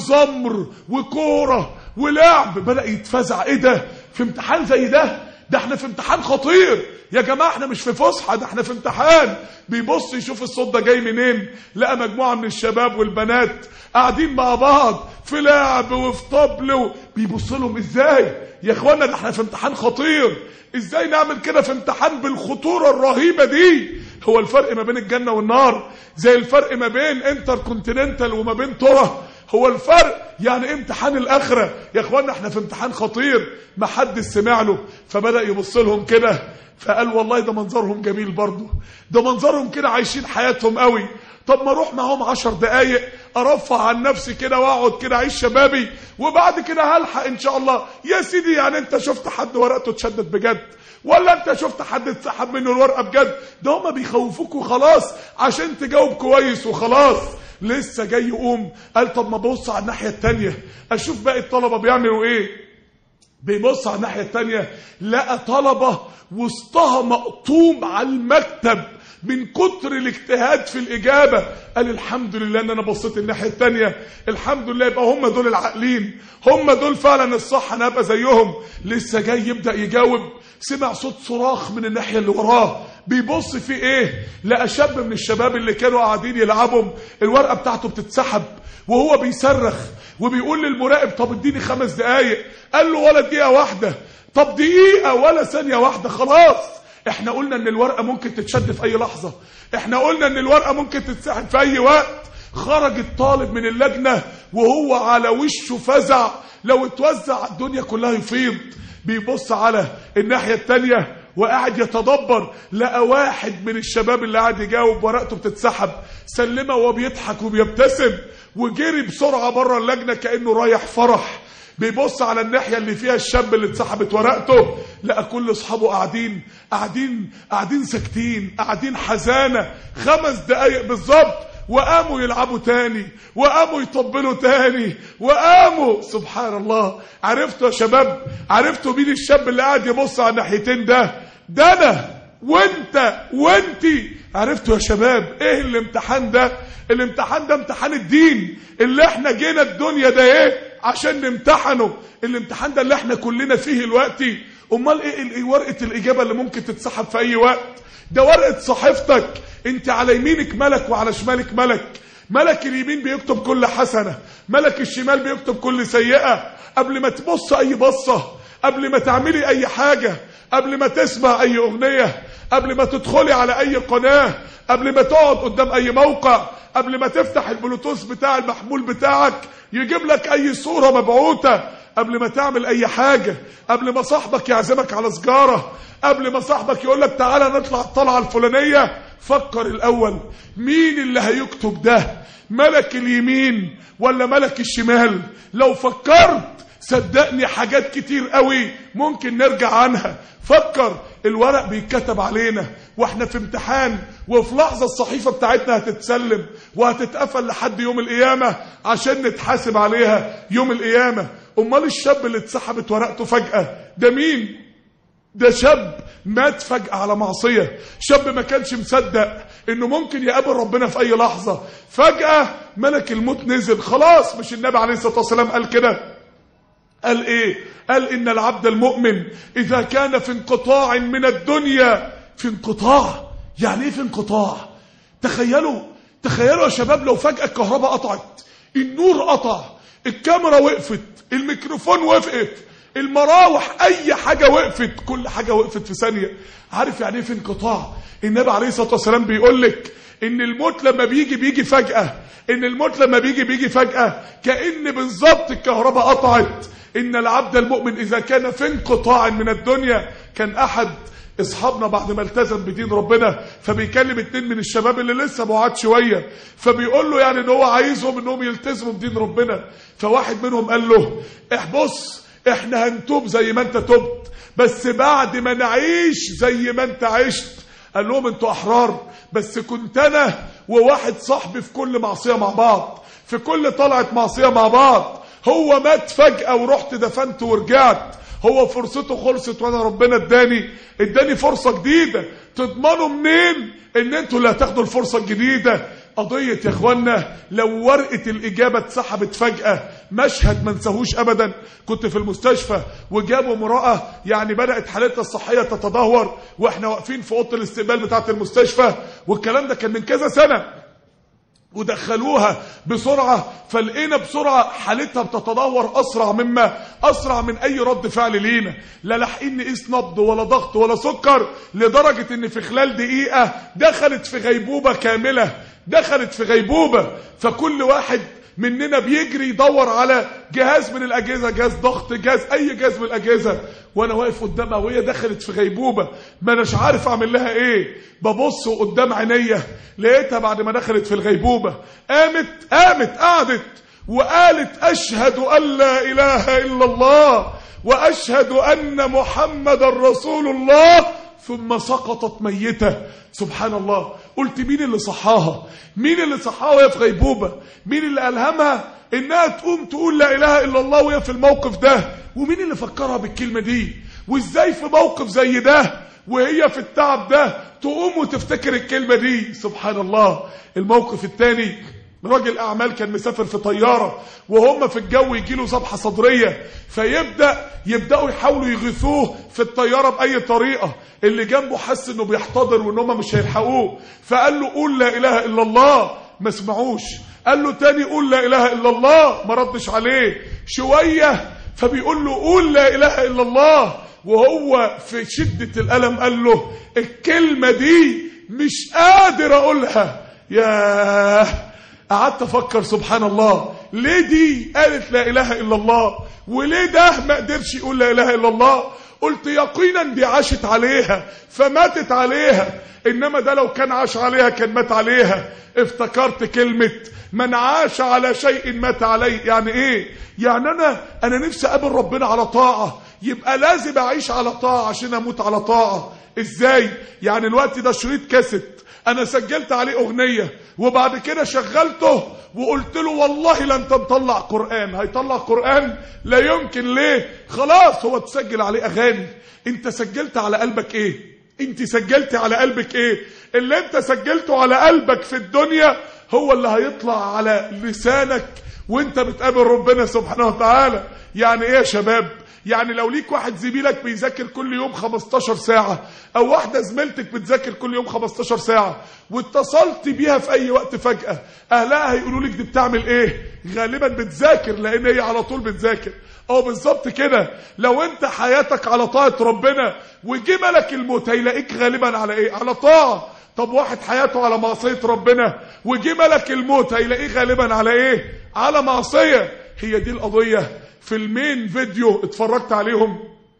وزمر وكورة ولعب. بدأ يتفزع، ايه ده؟ في امتحان زي ده؟ ده احنا في امتحان خطير يا جماعة، احنا مش في فسحة، ده احنا في امتحان. بيبص يشوف الصوت ده جاي منين، لقى مجموعة من الشباب والبنات قاعدين مع بعض في لعب وفي طبل. بيبص لهم، ازاي يا اخوانا ده احنا في امتحان خطير، ازاي نعمل كده في امتحان بالخطورة الرهيبة دي؟ هو الفرق ما بين الجنة والنار زي الفرق ما بين انتر كونتيننتال وما بين ترى؟ هو الفرق يعني امتحان الاخرة يا اخوانا، احنا في امتحان خطير ما حد سمع له. فبدأ يبص لهم كده، فقال والله ده منظرهم جميل برضه، ده منظرهم كده عايشين حياتهم قوي. طب ما اروح معهم عشر دقايق ارفع عن نفسي كده واقعد كده اعيش شبابي، وبعد كده هلحق ان شاء الله. يا سيدي يعني انت شفت حد ورقته اتشدت بجد؟ ولا انت شفت حد اتسحب منه الورقه بجد؟ ده هما بيخوفوك وخلاص عشان تجاوب كويس وخلاص. لسه جاي يقوم، قال طب ما ببص على الناحيه الثانيه اشوف باقي الطلبه بيعملوا ايه. بيبص على الناحيه الثانيه لقى طلبه وسطها مقطوم على المكتب من كتر الاجتهاد في الإجابة. قال الحمد لله ان انا بصيت الناحية التانية، الحمد لله، يبقى هم دول العاقلين، هم دول فعلا الصح، انا ابقى زيهم. لسه جاي يبدأ يجاوب، سمع صوت صراخ من الناحية اللي وراه. بيبص في ايه؟ لقى شاب من الشباب اللي كانوا قاعدين يلعبهم الورقة بتاعته بتتسحب، وهو بيصرخ وبيقول للمراقب طب اديني خمس دقايق. قال له ولا دقيقة واحدة، طب دقيقة ولا ثانية واحدة، خلاص احنا قلنا ان الورقة ممكن تتشد في اي لحظة، احنا قلنا ان الورقة ممكن تتسحب في اي وقت. خرج الطالب من اللجنة وهو على وشه فزع، لو اتوزع الدنيا كلها يفيض. بيبص على الناحية التانية وقاعد يتدبر، لقى واحد من الشباب اللي قاعد يجاوب ورقته بتتسحب، سلمه وهو بيضحك وبيبتسم وجري بسرعة بره اللجنة كأنه رايح فرح. بيبص على الناحية اللي فيها الشاب اللي اتسحبت ورقته، لقى كل اصحابه قاعدين قاعدين قاعدين ساكتين، قاعدين حزانة. خمس دقايق بالظبط وقاموا يلعبوا تاني، وقاموا يطبلوا تاني، وقاموا. سبحان الله. عرفتوا يا شباب؟ عرفتوا مين الشاب اللي قاعد يبص على الناحيتين ده؟ ده انا وانت وانتي. عرفتوا يا شباب ايه الامتحان ده؟ الامتحان ده امتحان الدين اللي احنا جينا الدنيا ده ايه عشان نمتحنه. الامتحان ده اللي احنا كلنا فيه دلوقتي. امال ايه ورقة الاجابة اللي ممكن تتسحب في اي وقت؟ ده ورقة صحيفتك، انت على يمينك ملك وعلى شمالك ملك. ملك اليمين بيكتب كل حسنة، ملك الشمال بيكتب كل سيئة. قبل ما تبص اي بصة، قبل ما تعملي اي حاجة، قبل ما تسمع اي اغنية، قبل ما تدخلي على اي قناة، قبل ما تقعد قدام اي موقع، قبل ما تفتح البلوتوث بتاع المحمول بتاعك يجيب لك اي صورة مبعوثة، قبل ما تعمل اي حاجة، قبل ما صاحبك يعزمك على سجارة، قبل ما صاحبك يقول لك تعالى نطلع الطلعة الفلانية، فكر الاول مين اللي هيكتب ده، ملك اليمين ولا ملك الشمال؟ لو فكرت صدقني حاجات كتير قوي ممكن نرجع عنها. فكر، الورق بيتكتب علينا واحنا في امتحان، وفي لحظة الصحيفة بتاعتنا هتتسلم وهتتقفل لحد يوم القيامة عشان نتحاسب عليها يوم القيامة. امال الشاب اللي اتسحبت ورقته فجأة ده مين؟ ده شاب مات فجأة على معصية، شاب ما كانش مصدق انه ممكن يقابل ربنا في اي لحظة. فجأة ملك الموت نزل خلاص. مش النبي عليه الصلاة والسلام قال كده؟ قال ايه؟ قال ان العبد المؤمن اذا كان في انقطاع من الدنيا. في انقطاع يعني ايه في انقطاع؟ تخيلوا تخيلوا يا شباب لو فجأة الكهرباء قطعت، النور قطع، الكاميرا وقفت، الميكروفون وقفت، المراوح، اي حاجة وقفت، كل حاجة وقفت في ثانية. عارف يعني ايه في انقطاع؟ النبي عليه الصلاة والسلام بيقول لك ان الموت لما بيجي بيجي فجأة، ان الموت لما بيجي بيجي فجأة، كأن بالظبط الكهرباء قطعت. ان العبد المؤمن اذا كان في انقطاع من الدنيا. كان احد اصحابنا بعد ما التزم بدين ربنا فبيكلم اتنين من الشباب اللي لسه بعاد شويه، فبيقول له يعني ان هو عايزهم انهم يلتزموا بدين ربنا. فواحد منهم قال له احبص، احنا هنتوب زي ما انت تبت، بس بعد ما نعيش زي ما انت عشت. قال لهم انتوا احرار، بس كنت انا وواحد صاحبي في كل معصيه مع بعض، في كل طلعت معصيه مع بعض. هو مات فجأة ورحت دفنته ورجعت، هو فرصته خلصت وانا ربنا اداني اداني فرصة جديدة. تضمنوا منين ان انتوا اللي هتاخدوا الفرصة الجديدة؟ قضية يا اخوانا لو ورقة الاجابة اتسحبت فجأة، مشهد ما نساهوش ابدا. كنت في المستشفى وجابوا امرأة يعني بدأت حالتها الصحية تتدهور، واحنا واقفين في اوضه الاستقبال بتاعة المستشفى، والكلام ده كان من كذا سنة، ودخلوها بسرعة. فلقينا بسرعة حالتها بتتدهور أسرع مما أسرع من أي رد فعل لينا. لا لاحقين نقيس نبض ولا ضغط ولا سكر، لدرجة إن في خلال دقيقة دخلت في غيبوبة كاملة، دخلت في غيبوبة. فكل واحد مننا بيجري يدور على جهاز من الأجهزة، جهاز ضغط، جهاز أي جهاز من الأجهزة، وأنا واقف قدامها وهي دخلت في غيبوبة، ما أناش عارف أعمل لها إيه. ببص قدام عينيا لقيتها بعد ما دخلت في الغيبوبة قامت قامت قعدت وقالت أشهد أن لا إله إلا الله وأشهد أن محمد رسول الله، ثم سقطت ميتة. سبحان الله. قلت مين اللي صحاها؟ مين اللي صحاها وهي في غيبوبة؟ مين اللي ألهمها إنها تقوم تقول لا إله إلا الله وهي في الموقف ده؟ ومين اللي فكرها بالكلمة دي؟ وإزاي في موقف زي ده وهي في التعب ده تقوم وتفتكر الكلمة دي؟ سبحان الله. الموقف الثاني، راجل أعمال كان مسافر في طيارة وهم في الجو يجيله ذبحة صدرية، فيبدأ يبدأوا يحاولوا يغيثوه في الطيارة بأي طريقة. اللي جنبه حس انه بيحتضر وان هم مش هيلحقوه، فقال له قول لا إله إلا الله، ما سمعوش. قال له تاني قول لا إله إلا الله، ما ردش عليه. شوية فبيقول له قول لا إله إلا الله، وهو في شدة الألم قال له الكلمة دي مش قادر أقولها. ياه، قعدت افكر سبحان الله، ليه دي قالت لا اله الا الله وليه ده ما قدرش يقول لا اله الا الله؟ قلت يقينا دي عاشت عليها فماتت عليها، انما ده لو كان عاش عليها كان مات عليها. افتكرت كلمة من عاش على شيء مات عليه. يعني ايه؟ يعني انا انا نفسي اقابل ربنا على طاعة، يبقى لازم اعيش على طاعة عشان اموت على طاعة. ازاي؟ يعني الوقت ده شريط كاسيت انا سجلت عليه اغنية وبعد كده شغلته وقلت له والله لا انت مطلع قرآن. هيطلع قرآن؟ لا يمكن. ليه؟ خلاص هو تسجل عليه اغاني. انت سجلت على قلبك ايه؟ انت سجلت على قلبك ايه؟ اللي انت سجلته على قلبك في الدنيا هو اللي هيطلع على لسانك وانت بتقابل ربنا سبحانه وتعالى. يعني ايه يا شباب؟ يعني لو ليك واحد زميلك بيذاكر كل يوم خمستاشر ساعة، او واحدة زميلتك بتذاكر كل يوم خمستاشر ساعة، واتصلت بيها في اي وقت فجأة، اهلها هيقولوا لك دي بتعمل ايه؟ غالبا بتذاكر، لان هي على طول بتذاكر. اه بالظبط كده. لو انت حياتك على طاعة ربنا وجي ملك الموت هيلاقيك غالبا على ايه؟ على طاعة. طب واحد حياته على معصية ربنا وجي ملك الموت هيلاقيه غالبا على ايه؟ على معصية. هي دي القضية. فيلمين فيديو اتفرجت عليهم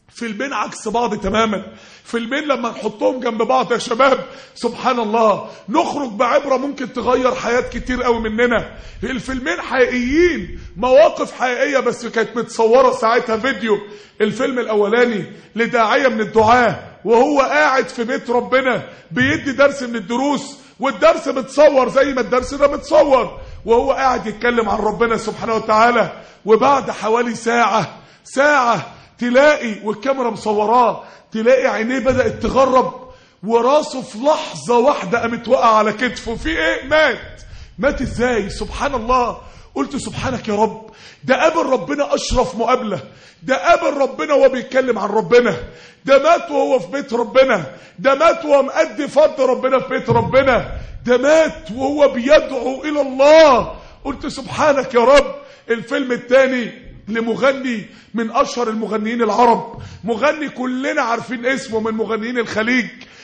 فيلمين عكس بعض تماما. فيلمين لما نحطهم جنب بعض يا شباب سبحان الله نخرج بعبرة ممكن تغير حياة كتير قوي مننا. الفيلمين حقيقيين، مواقف حقيقية بس كانت متصورة ساعتها فيديو. الفيلم الاولاني لداعية من الدعاة وهو قاعد في بيت ربنا بيدي درس من الدروس، والدرس متصور زي ما الدرس ده متصور، وهو قاعد يتكلم عن ربنا سبحانه وتعالى. وبعد حوالي ساعة ساعة تلاقي والكاميرا مصوراه تلاقي عينيه بدأت تغرب وراسه في لحظة واحدة قامت وقع على كتفه. في ايه؟ مات. مات ازاي؟ سبحان الله. قلت سبحانك يا رب، ده قابل ربنا اشرف مقابلة، ده قابل ربنا وهو بيتكلم عن ربنا، ده مات وهو في بيت ربنا، ده مات وهو مأدي فرض ربنا في بيت ربنا، ده مات وهو بيدعو الى الله. قلت سبحانك يا رب. الفيلم الثاني لمغني من اشهر المغنيين العرب، مغني كلنا عارفين اسمه من مغنيين الخليج،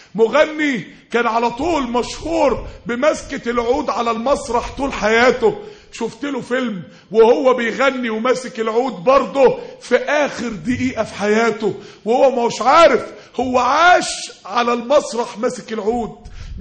مغني كان على طول مشهور بمسكة العود على المسرح طول حياته. شفت له فيلم وهو بيغني وماسك العود برضه في اخر دقيقة في حياته وهو مش عارف هو عاش على المسرح ماسك العود،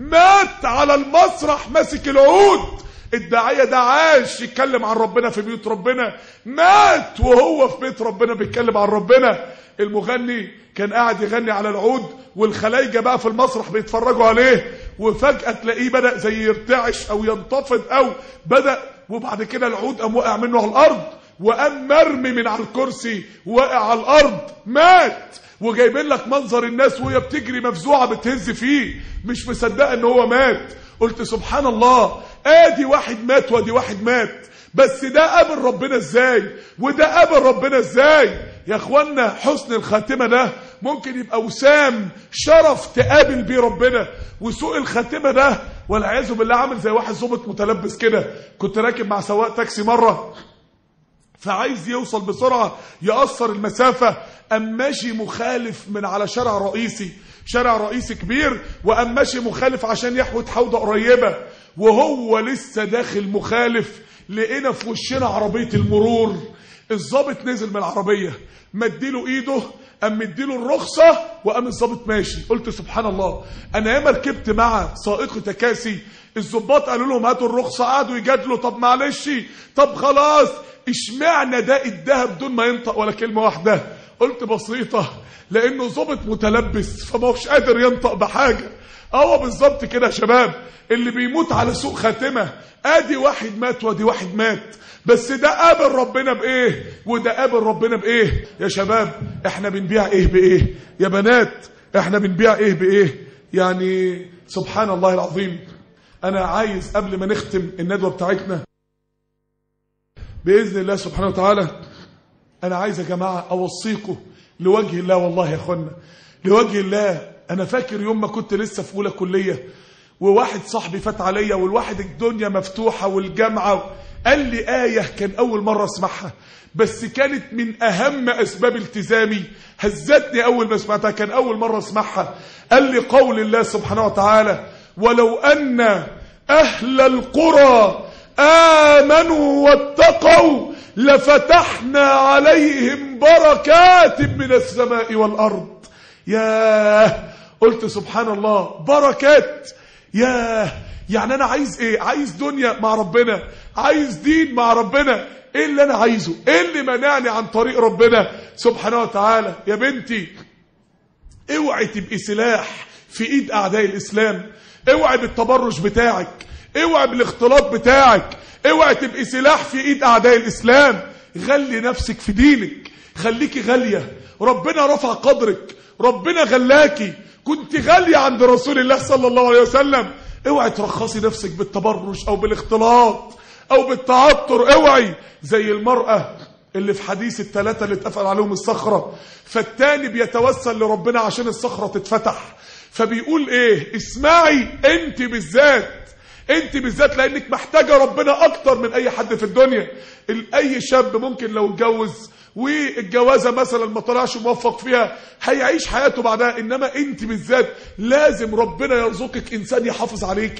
مات على المسرح ماسك العود. الداعية ده عاش يتكلم عن ربنا في بيوت ربنا، مات وهو في بيت ربنا بيتكلم عن ربنا. المغني كان قاعد يغني على العود والخلايجة بقى في المسرح بيتفرجوا عليه، وفجأة تلاقيه بدأ زي يرتعش او ينتفض او بدأ، وبعد كده العود قام وقع منه على الارض وقام مرمي من على الكرسي وقع على الارض مات. وجايبين لك منظر الناس وهي بتجري مفزوعة بتهز فيه مش مصدقة ان هو مات. قلت سبحان الله، ادي واحد مات وادي واحد مات، بس ده قابل ربنا ازاي وده قابل ربنا ازاي؟ يا اخوانا حسن الخاتمة ده ممكن يبقى وسام شرف تقابل بيه ربنا، وسوء الخاتمة ده والعياذ بالله عامل زي واحد ظابط متلبس كده. كنت راكب مع سواق تاكسي مرة فعايز يوصل بسرعة يقصر المسافة، قام ماشي مخالف من على شارع رئيسي، شارع رئيسي كبير، وقام ماشي مخالف عشان يحوط حوضة قريبة، وهو لسه داخل مخالف لقينا في وشنا عربية المرور. الضابط نزل من العربية مديله ايده قام مديله الرخصة وقام الضابط ماشي. قلت سبحان الله. انا ياما ركبت مع سائق تكاسي الضباط قالوا لهم هاتوا الرخصة، قعدوا يجادلوا طب معلش طب خلاص، اشمعنى ده اداها بدون ما ينطق ولا كلمة واحدة؟ قلت بسيطة، لانه ضابط متلبس فما هوش قادر ينطق بحاجة. اه بالظبط كده يا شباب، اللي بيموت على سوء خاتمة ادي واحد مات وادي واحد مات، بس ده قابل ربنا بايه وده قابل ربنا بايه؟ يا شباب احنا بنبيع ايه بايه؟ يا بنات احنا بنبيع ايه بايه؟ يعني سبحان الله العظيم. انا عايز قبل ما نختم الندوة بتاعتنا بإذن الله سبحانه وتعالى، انا عايز يا جماعة اوصيكم لوجه الله، والله يا اخوانا لوجه الله. انا فاكر يوم ما كنت لسه في اولى كلية وواحد صاحبي فات عليا والواحد الدنيا مفتوحة والجامعة، قال لي آية كان اول مرة اسمعها بس كانت من اهم اسباب التزامي، هزتني اول ما سمعتها، كان اول مرة اسمعها. قال لي قول الله سبحانه وتعالى ولو ان اهل القرى آمنوا واتقوا لفتحنا عليهم بركات من السماء والأرض. ياه قلت سبحان الله، بركات. ياه يعني أنا عايز إيه؟ عايز دنيا مع ربنا، عايز دين مع ربنا. إيه اللي أنا عايزه؟ إيه اللي منعني عن طريق ربنا سبحانه وتعالى؟ يا بنتي اوعي تبقي سلاح في إيد أعداء الإسلام، اوعي بالتبرج بتاعك، اوعي بالاختلاط بتاعك، اوعي تبقي سلاح في ايد اعداء الاسلام. غلي نفسك في دينك، خليكي غالية، ربنا رفع قدرك، ربنا غلاكي، كنت غالية عند رسول الله صلى الله عليه وسلم. اوعي ترخصي نفسك بالتبرج او بالاختلاط او بالتعطر، اوعي زي المرأة اللي في حديث الثلاثة اللي اتقفل عليهم الصخرة، فالتاني بيتوسل لربنا عشان الصخرة تتفتح، فبيقول ايه؟ اسمعي انت بالذات، انت بالذات لانك محتاجة ربنا اكتر من اي حد في الدنيا. اي شاب ممكن لو اتجوز والجوازة مثلا ما طلعش موفق فيها هيعيش حياته بعدها، انما انت بالذات لازم ربنا يرزقك انسان يحافظ عليكي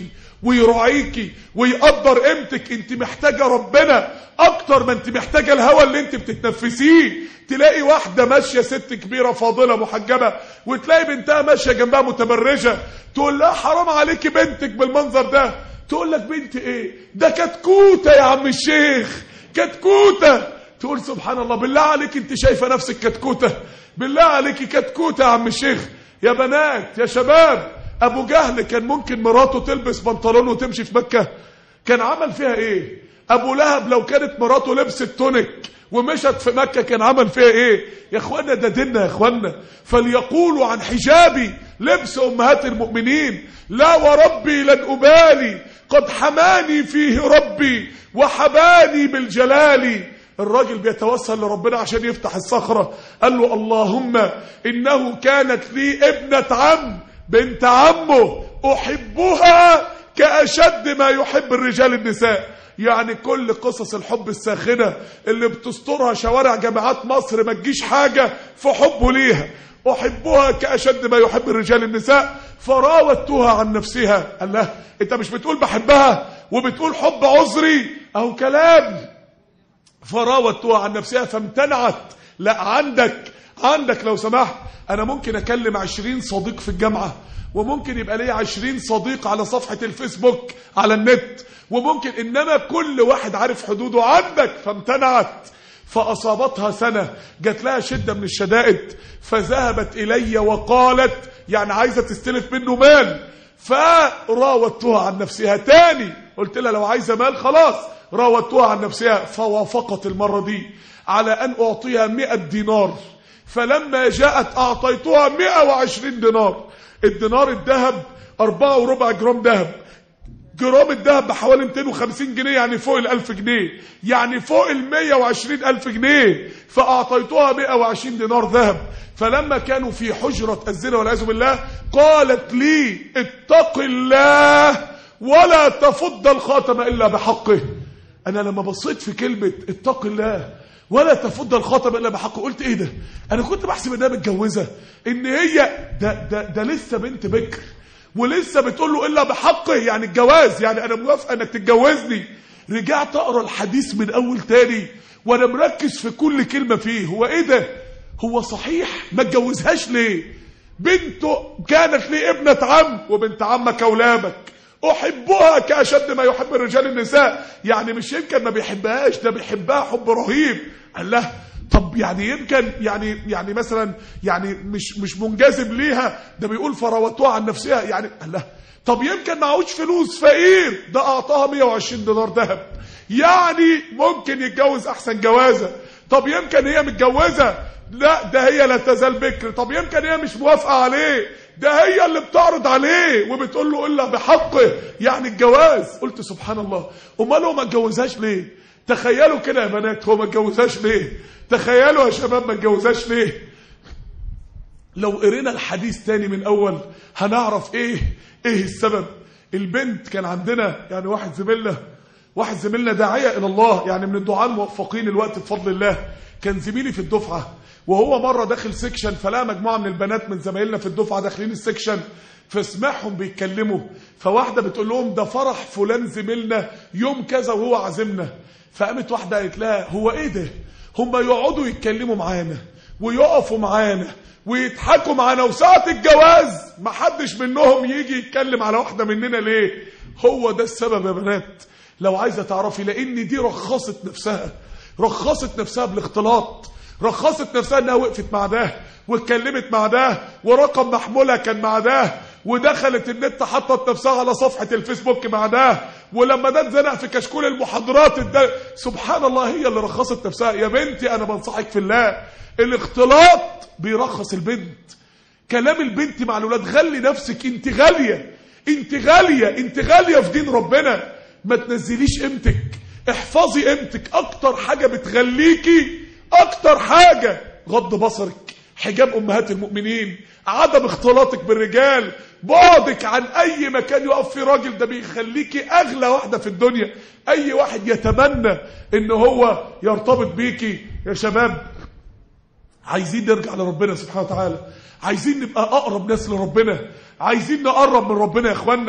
ويراعيكي ويقدر قيمتك. انت محتاجة ربنا اكتر ما انت محتاجة الهوى اللي انت بتتنفسيه. تلاقي واحدة ماشية ست كبيرة فاضلة محجبة، وتلاقي بنتها ماشية جنبها متبرجة، تقول لها حرام عليكي بنتك بالمنظر ده. تقول لك بنت ايه ده؟ كتكوتة يا عم الشيخ، كتكوتة. تقول سبحان الله، بالله عليك انت شايفة نفسك كتكوتة؟ بالله عليك كتكوتة يا عم الشيخ. يا بنات يا شباب، ابو جهل كان ممكن مراته تلبس بنطلون وتمشي في مكة؟ كان عمل فيها ايه؟ ابو لهب لو كانت مراته لبست تونيك ومشت في مكة كان عمل فيها ايه؟ يا اخوانا ده ديننا يا اخوانا. فليقولوا عن حجابي لبس امهات المؤمنين، لا وربي لن ابالي، قد حماني فيه ربي وحباني بالجلال. الراجل بيتوسل لربنا عشان يفتح الصخرة، قال له اللهم انه كانت لي ابنة عم، بنت عمه، احبها كاشد ما يحب الرجال النساء. يعني كل قصص الحب الساخنة اللي بتسترها شوارع جامعات مصر ما تجيش حاجة في حبه ليها. احبها كاشد ما يحب الرجال النساء فراودتها عن نفسها. قال لها انت مش بتقول بحبها وبتقول حب عذري؟ اهو كلام. فراودتها عن نفسها فامتنعت. لا عندك عندك لو سمحت، انا ممكن اكلم عشرين صديق في الجامعة، وممكن يبقى لي عشرين صديق على صفحة الفيسبوك على النت، وممكن انما كل واحد عارف حدوده. عندك. فامتنعت. فاصابتها سنة، جات لها شدة من الشدائد، فذهبت الي وقالت يعني عايزة تستلف منه مال. فراودتها عن نفسها تاني، قلت لها لو عايزة مال خلاص. راودتها عن نفسها فوافقت المرة دي على ان اعطيها مئة دينار. فلما جاءت اعطيتها مئة وعشرين دينار. الدينار الذهب أربعة وربع جرام ذهب، جرام الذهب بحوالي مئتين وخمسين جنيه، يعني فوق الألف جنيه، يعني فوق المية وعشرين ألف جنيه. فأعطيتها مئة وعشرين دينار ذهب. فلما كانوا في حجرة الزنا والعياذ بالله قالت لي اتق الله ولا تفض الخاتم إلا بحقه. أنا لما بصيت في كلمة اتق الله ولا تفض الخاتم إلا بحقه قلت ايه ده؟ أنا كنت بحسب انها متجوزة، ان هي ده, ده, ده لسه بنت بكر ولسه بتقول له إلا بحقه، يعني الجواز، يعني أنا موافقة أنك تتجوزني. رجعت أقرأ الحديث من أول تاني وأنا مركز في كل كلمة فيه. هو إيه ده؟ هو صحيح ما اتجوزهاش ليه؟ بنته كانت لي ابنة عم، وبنت عمك أولادك أحبها كأشد ما يحب الرجال النساء. يعني مش يمكن ما بيحبهاش، ده بيحبها حب رهيب. قال له طب يعني يمكن يعني يعني مثلا يعني مش مش منجذب ليها، ده بيقول فراودتها عن نفسها. يعني قال له طب يمكن معهوش فلوس، فقير، ده اعطاها مئة وعشرين دينار ذهب، يعني ممكن يتجوز احسن جوازه. طب يمكن هي متجوزه، لا ده هي لا تزال بكر. طب يمكن هي مش موافقه عليه، ده هي اللي بتعرض عليه وبتقول له الا بحقه، يعني الجواز. قلت سبحان الله، امال هو ما اتجوزهاش ليه؟ تخيلوا كده يا بنات، هو ما اتجوزهاش ليه؟ تخيلوا يا شباب ما اتجوزهاش ليه؟ لو قرينا الحديث تاني من اول هنعرف ايه ايه السبب. البنت كان عندنا يعني واحد زميلنا واحد زميلنا داعيه الى الله، يعني من الدعاة الموفقين الوقت بفضل الله. كان زميلي في الدفعه، وهو مره داخل سيكشن فلقى مجموعه من البنات من زمايلنا في الدفعه داخلين السيكشن، فسمعهم بيتكلموا. فواحده بتقول لهم ده فرح فلان زميلنا يوم كذا وهو عازمنا. فقامت واحده قالت لها هو ايه ده؟ هم يقعدوا يتكلموا معانا ويقفوا معانا ويضحكوا معانا، وساعة الجواز ما حدش منهم يجي يتكلم على واحدة مننا ليه؟ هو ده السبب يا بنات. لو عايزة تعرفي، لان دي رخصت نفسها رخصت نفسها بالاختلاط، رخصت نفسها انها وقفت مع ده واتكلمت مع ده ورقم محمولها كان مع ده، ودخلت النت حطت نفسها على صفحة الفيسبوك مع ده، ولما ده اتزنق في كشكول المحاضرات ده سبحان الله هي اللي رخصت نفسها. يا بنتي انا بنصحك في الله، الاختلاط بيرخص البنت. كلام البنت مع الولاد، غلي نفسك، انت غالية انت غالية انت غالية في دين ربنا. ما تنزليش قيمتك، احفظي قيمتك. اكتر حاجة بتغليكي، اكتر حاجة غض بصرك، حجاب امهات المؤمنين، عدم اختلاطك بالرجال، بعدك عن اي مكان يقف فيه راجل، ده بيخليكي اغلى واحدة في الدنيا. اي واحد يتمنى ان هو يرتبط بيكي. يا شباب عايزين نرجع لربنا سبحانه وتعالى، عايزين نبقى اقرب ناس لربنا، عايزين نقرب من ربنا يا اخوانا،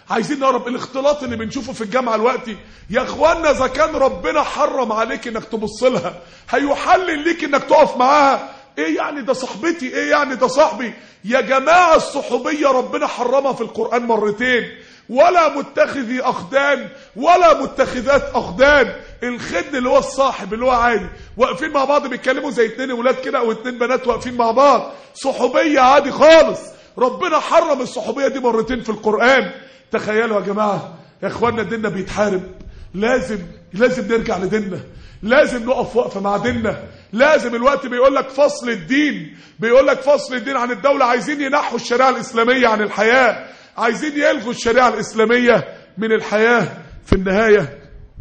عايزين نهرب. الاختلاط اللي بنشوفه في الجامعه دلوقتي يا اخوانا، اذا كان ربنا حرم عليك انك تبص لها هيحلل ليك انك تقف معاها. ايه يعني ده صاحبتي، ايه يعني ده صاحبي؟ يا جماعه الصحوبيه ربنا حرمها في القران مرتين، ولا متخذي اخدان ولا متخذات اخدان. الخد اللي هو الصاحب اللي هو عادي واقفين مع بعض بيتكلموا زي اتنين ولاد كده او اتنين بنات واقفين مع بعض، صحوبيه عادي خالص. ربنا حرم الصحوبيه دي مرتين في القران. تخيلوا يا جماعه يا اخوانا، ديننا بيتحارب. لازم لازم نرجع لديننا، لازم نقف وقفه مع ديننا. لازم الوقت بيقول لك فصل الدين، بيقول لك فصل الدين عن الدوله. عايزين ينحوا الشريعه الاسلاميه عن الحياه، عايزين يلغوا الشريعه الاسلاميه من الحياه. في النهايه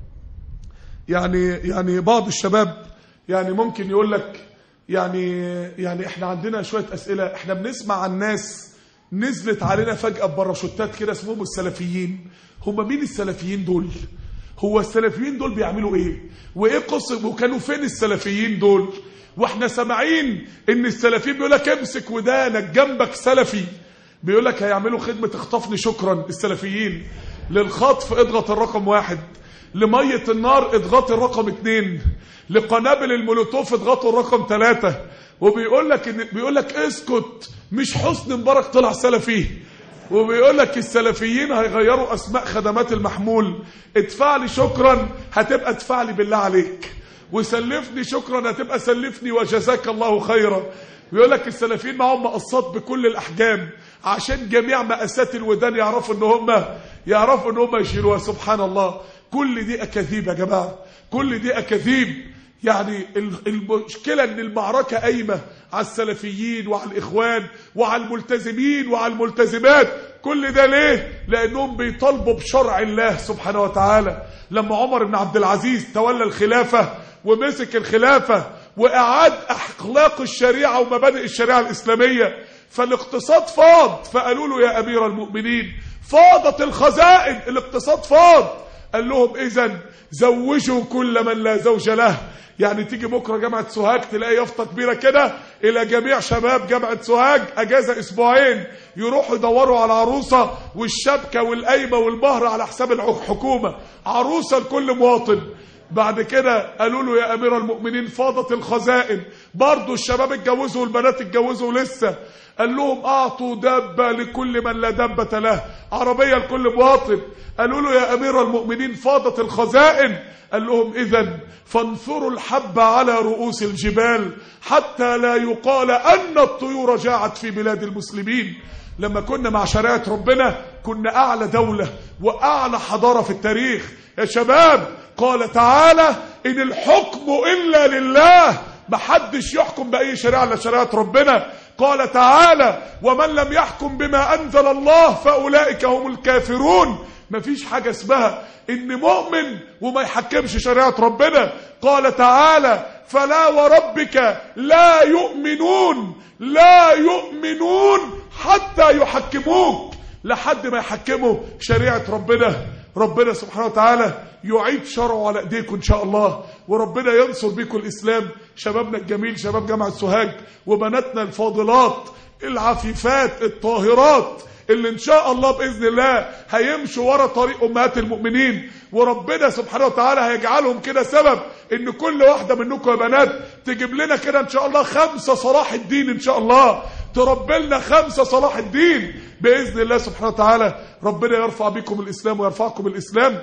يعني يعني بعض الشباب يعني ممكن يقول لك يعني يعني احنا عندنا شويه اسئله. احنا بنسمع عن ناس نزلت علينا فجاه بباراشوتات كده اسمهم السلفيين. هم مين السلفيين دول؟ هو السلفيين دول بيعملوا ايه؟ وايه قصه؟ وكانوا فين السلفيين دول؟ واحنا سامعين ان السلفيين بيقول لك امسك ودانك جنبك سلفي، بيقول لك هيعملوا خدمه اخطفني شكرا. السلفيين للخطف اضغط الرقم واحد، لميه النار اضغط الرقم اتنين، لقنابل المولوتوف اضغطوا الرقم ثلاثة. وبيقول لك ان بيقول لك اسكت، مش حسني مبارك طلع سلفي. وبيقول لك السلفيين هيغيروا اسماء خدمات المحمول. ادفع لي شكرا هتبقى ادفع لي بالله عليك، وسلفني شكرا هتبقى سلفني وجزاك الله خيرا. بيقول لك السلفيين معهم مقصات بكل الاحجام عشان جميع مقاسات الودان يعرفوا ان هم يعرفوا ان هم يشيلوها. سبحان الله. كل دي اكاذيب يا جماعه، كل دي اكاذيب. يعني المشكله ان المعركه قايمه على السلفيين وعلى الاخوان وعلى الملتزمين وعلى الملتزمات. كل ده ليه؟ لانهم بيطالبوا بشرع الله سبحانه وتعالى. لما عمر بن عبد العزيز تولى الخلافه ومسك الخلافه واعاد اخلاق الشريعه ومبادئ الشريعه الاسلاميه، فالاقتصاد فاض. فقالوا له يا امير المؤمنين فاضت الخزائن، الاقتصاد فاض. قال لهم اذن زوجوا كل من لا زوج له. يعني تيجي بكره جامعه سوهاج تلاقي يافطه كبيره كده الى جميع شباب جامعه سوهاج اجازه اسبوعين يروحوا يدوروا على عروسه، والشبكه والقايمه والمهر على حساب الحكومه، عروسه لكل مواطن. بعد كده قالوا له يا امير المؤمنين فاضت الخزائن، برضه الشباب اتجوزوا والبنات اتجوزوا لسه. قال لهم اعطوا دابه لكل من لا دابه له، عربيه لكل مواطن. قالوا له يا امير المؤمنين فاضت الخزائن. قال لهم اذن فانثروا الحب على رؤوس الجبال حتى لا يقال ان الطيور جاعت في بلاد المسلمين. لما كنا مع شريعه ربنا كنا اعلى دوله واعلى حضاره في التاريخ يا شباب. قال تعالى ان الحكم الا لله، محدش يحكم باي شريعه الا شريعه ربنا. قال تعالى ومن لم يحكم بما انزل الله فاولئك هم الكافرون. مفيش حاجه اسمها ان مؤمن وما يحكمش شريعه ربنا. قال تعالى فلا وربك لا يؤمنون لا يؤمنون حتى يحكموك، لحد ما يحكموا شريعه ربنا. ربنا سبحانه وتعالى يعيد شرعه على ايديكم ان شاء الله، وربنا ينصر بيكم الاسلام. شبابنا الجميل، شباب جامعه سوهاج، وبناتنا الفاضلات العفيفات الطاهرات اللي ان شاء الله باذن الله هيمشوا ورا طريق امهات المؤمنين، وربنا سبحانه وتعالى هيجعلهم كده سبب ان كل واحده منكم يا بنات تجيب لنا كده ان شاء الله خمسه صلاح الدين، ان شاء الله تربي لنا خمسه صلاح الدين باذن الله سبحانه وتعالى. ربنا يرفع بكم الاسلام ويرفعكم الاسلام.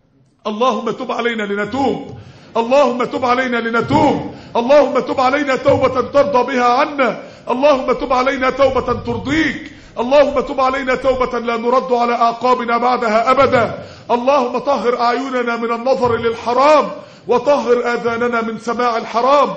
اللهم تب علينا لنتوب، اللهم تب علينا لنتوب، اللهم تب علينا توبه ترضى بها عنا، اللهم تب علينا توبه ترضيك، اللهم تب علينا توبة لا نرد على أعقابنا بعدها أبدا. اللهم طهر أعيننا من النظر للحرام، وطهر آذاننا من سماع الحرام،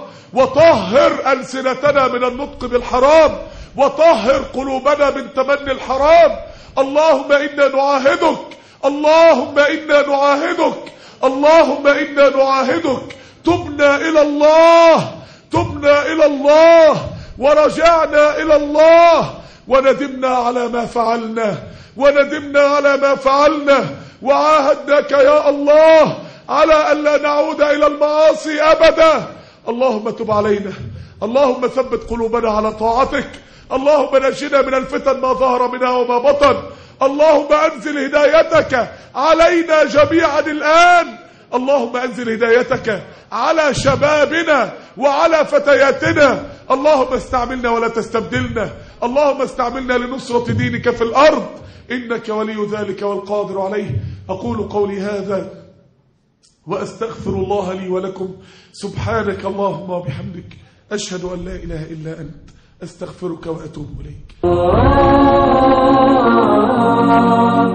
وطهر ألسنتنا من النطق بالحرام، وطهر قلوبنا من تمني الحرام. اللهم إنا نعاهدك، اللهم إنا نعاهدك، اللهم إنا نعاهدك. تبنا إلى الله، تبنا إلى الله، ورجعنا إلى الله، وندمنا على ما فعلنا، وندمنا على ما فعلنا، وعاهدناك يا الله على أن لا نعود إلى المعاصي أبدا. اللهم تب علينا، اللهم ثبت قلوبنا على طاعتك، اللهم نجنا من الفتن ما ظهر منها وما بطن. اللهم أنزل هدايتك علينا جميعا الآن. اللهم أنزل هدايتك على شبابنا وعلى فتياتنا. اللهم استعملنا ولا تستبدلنا. اللهم استعملنا لنصرة دينك في الأرض، إنك ولي ذلك والقادر عليه. أقول قولي هذا وأستغفر الله لي ولكم. سبحانك اللهم وبحمدك، أشهد أن لا إله إلا أنت، أستغفرك وأتوب إليك.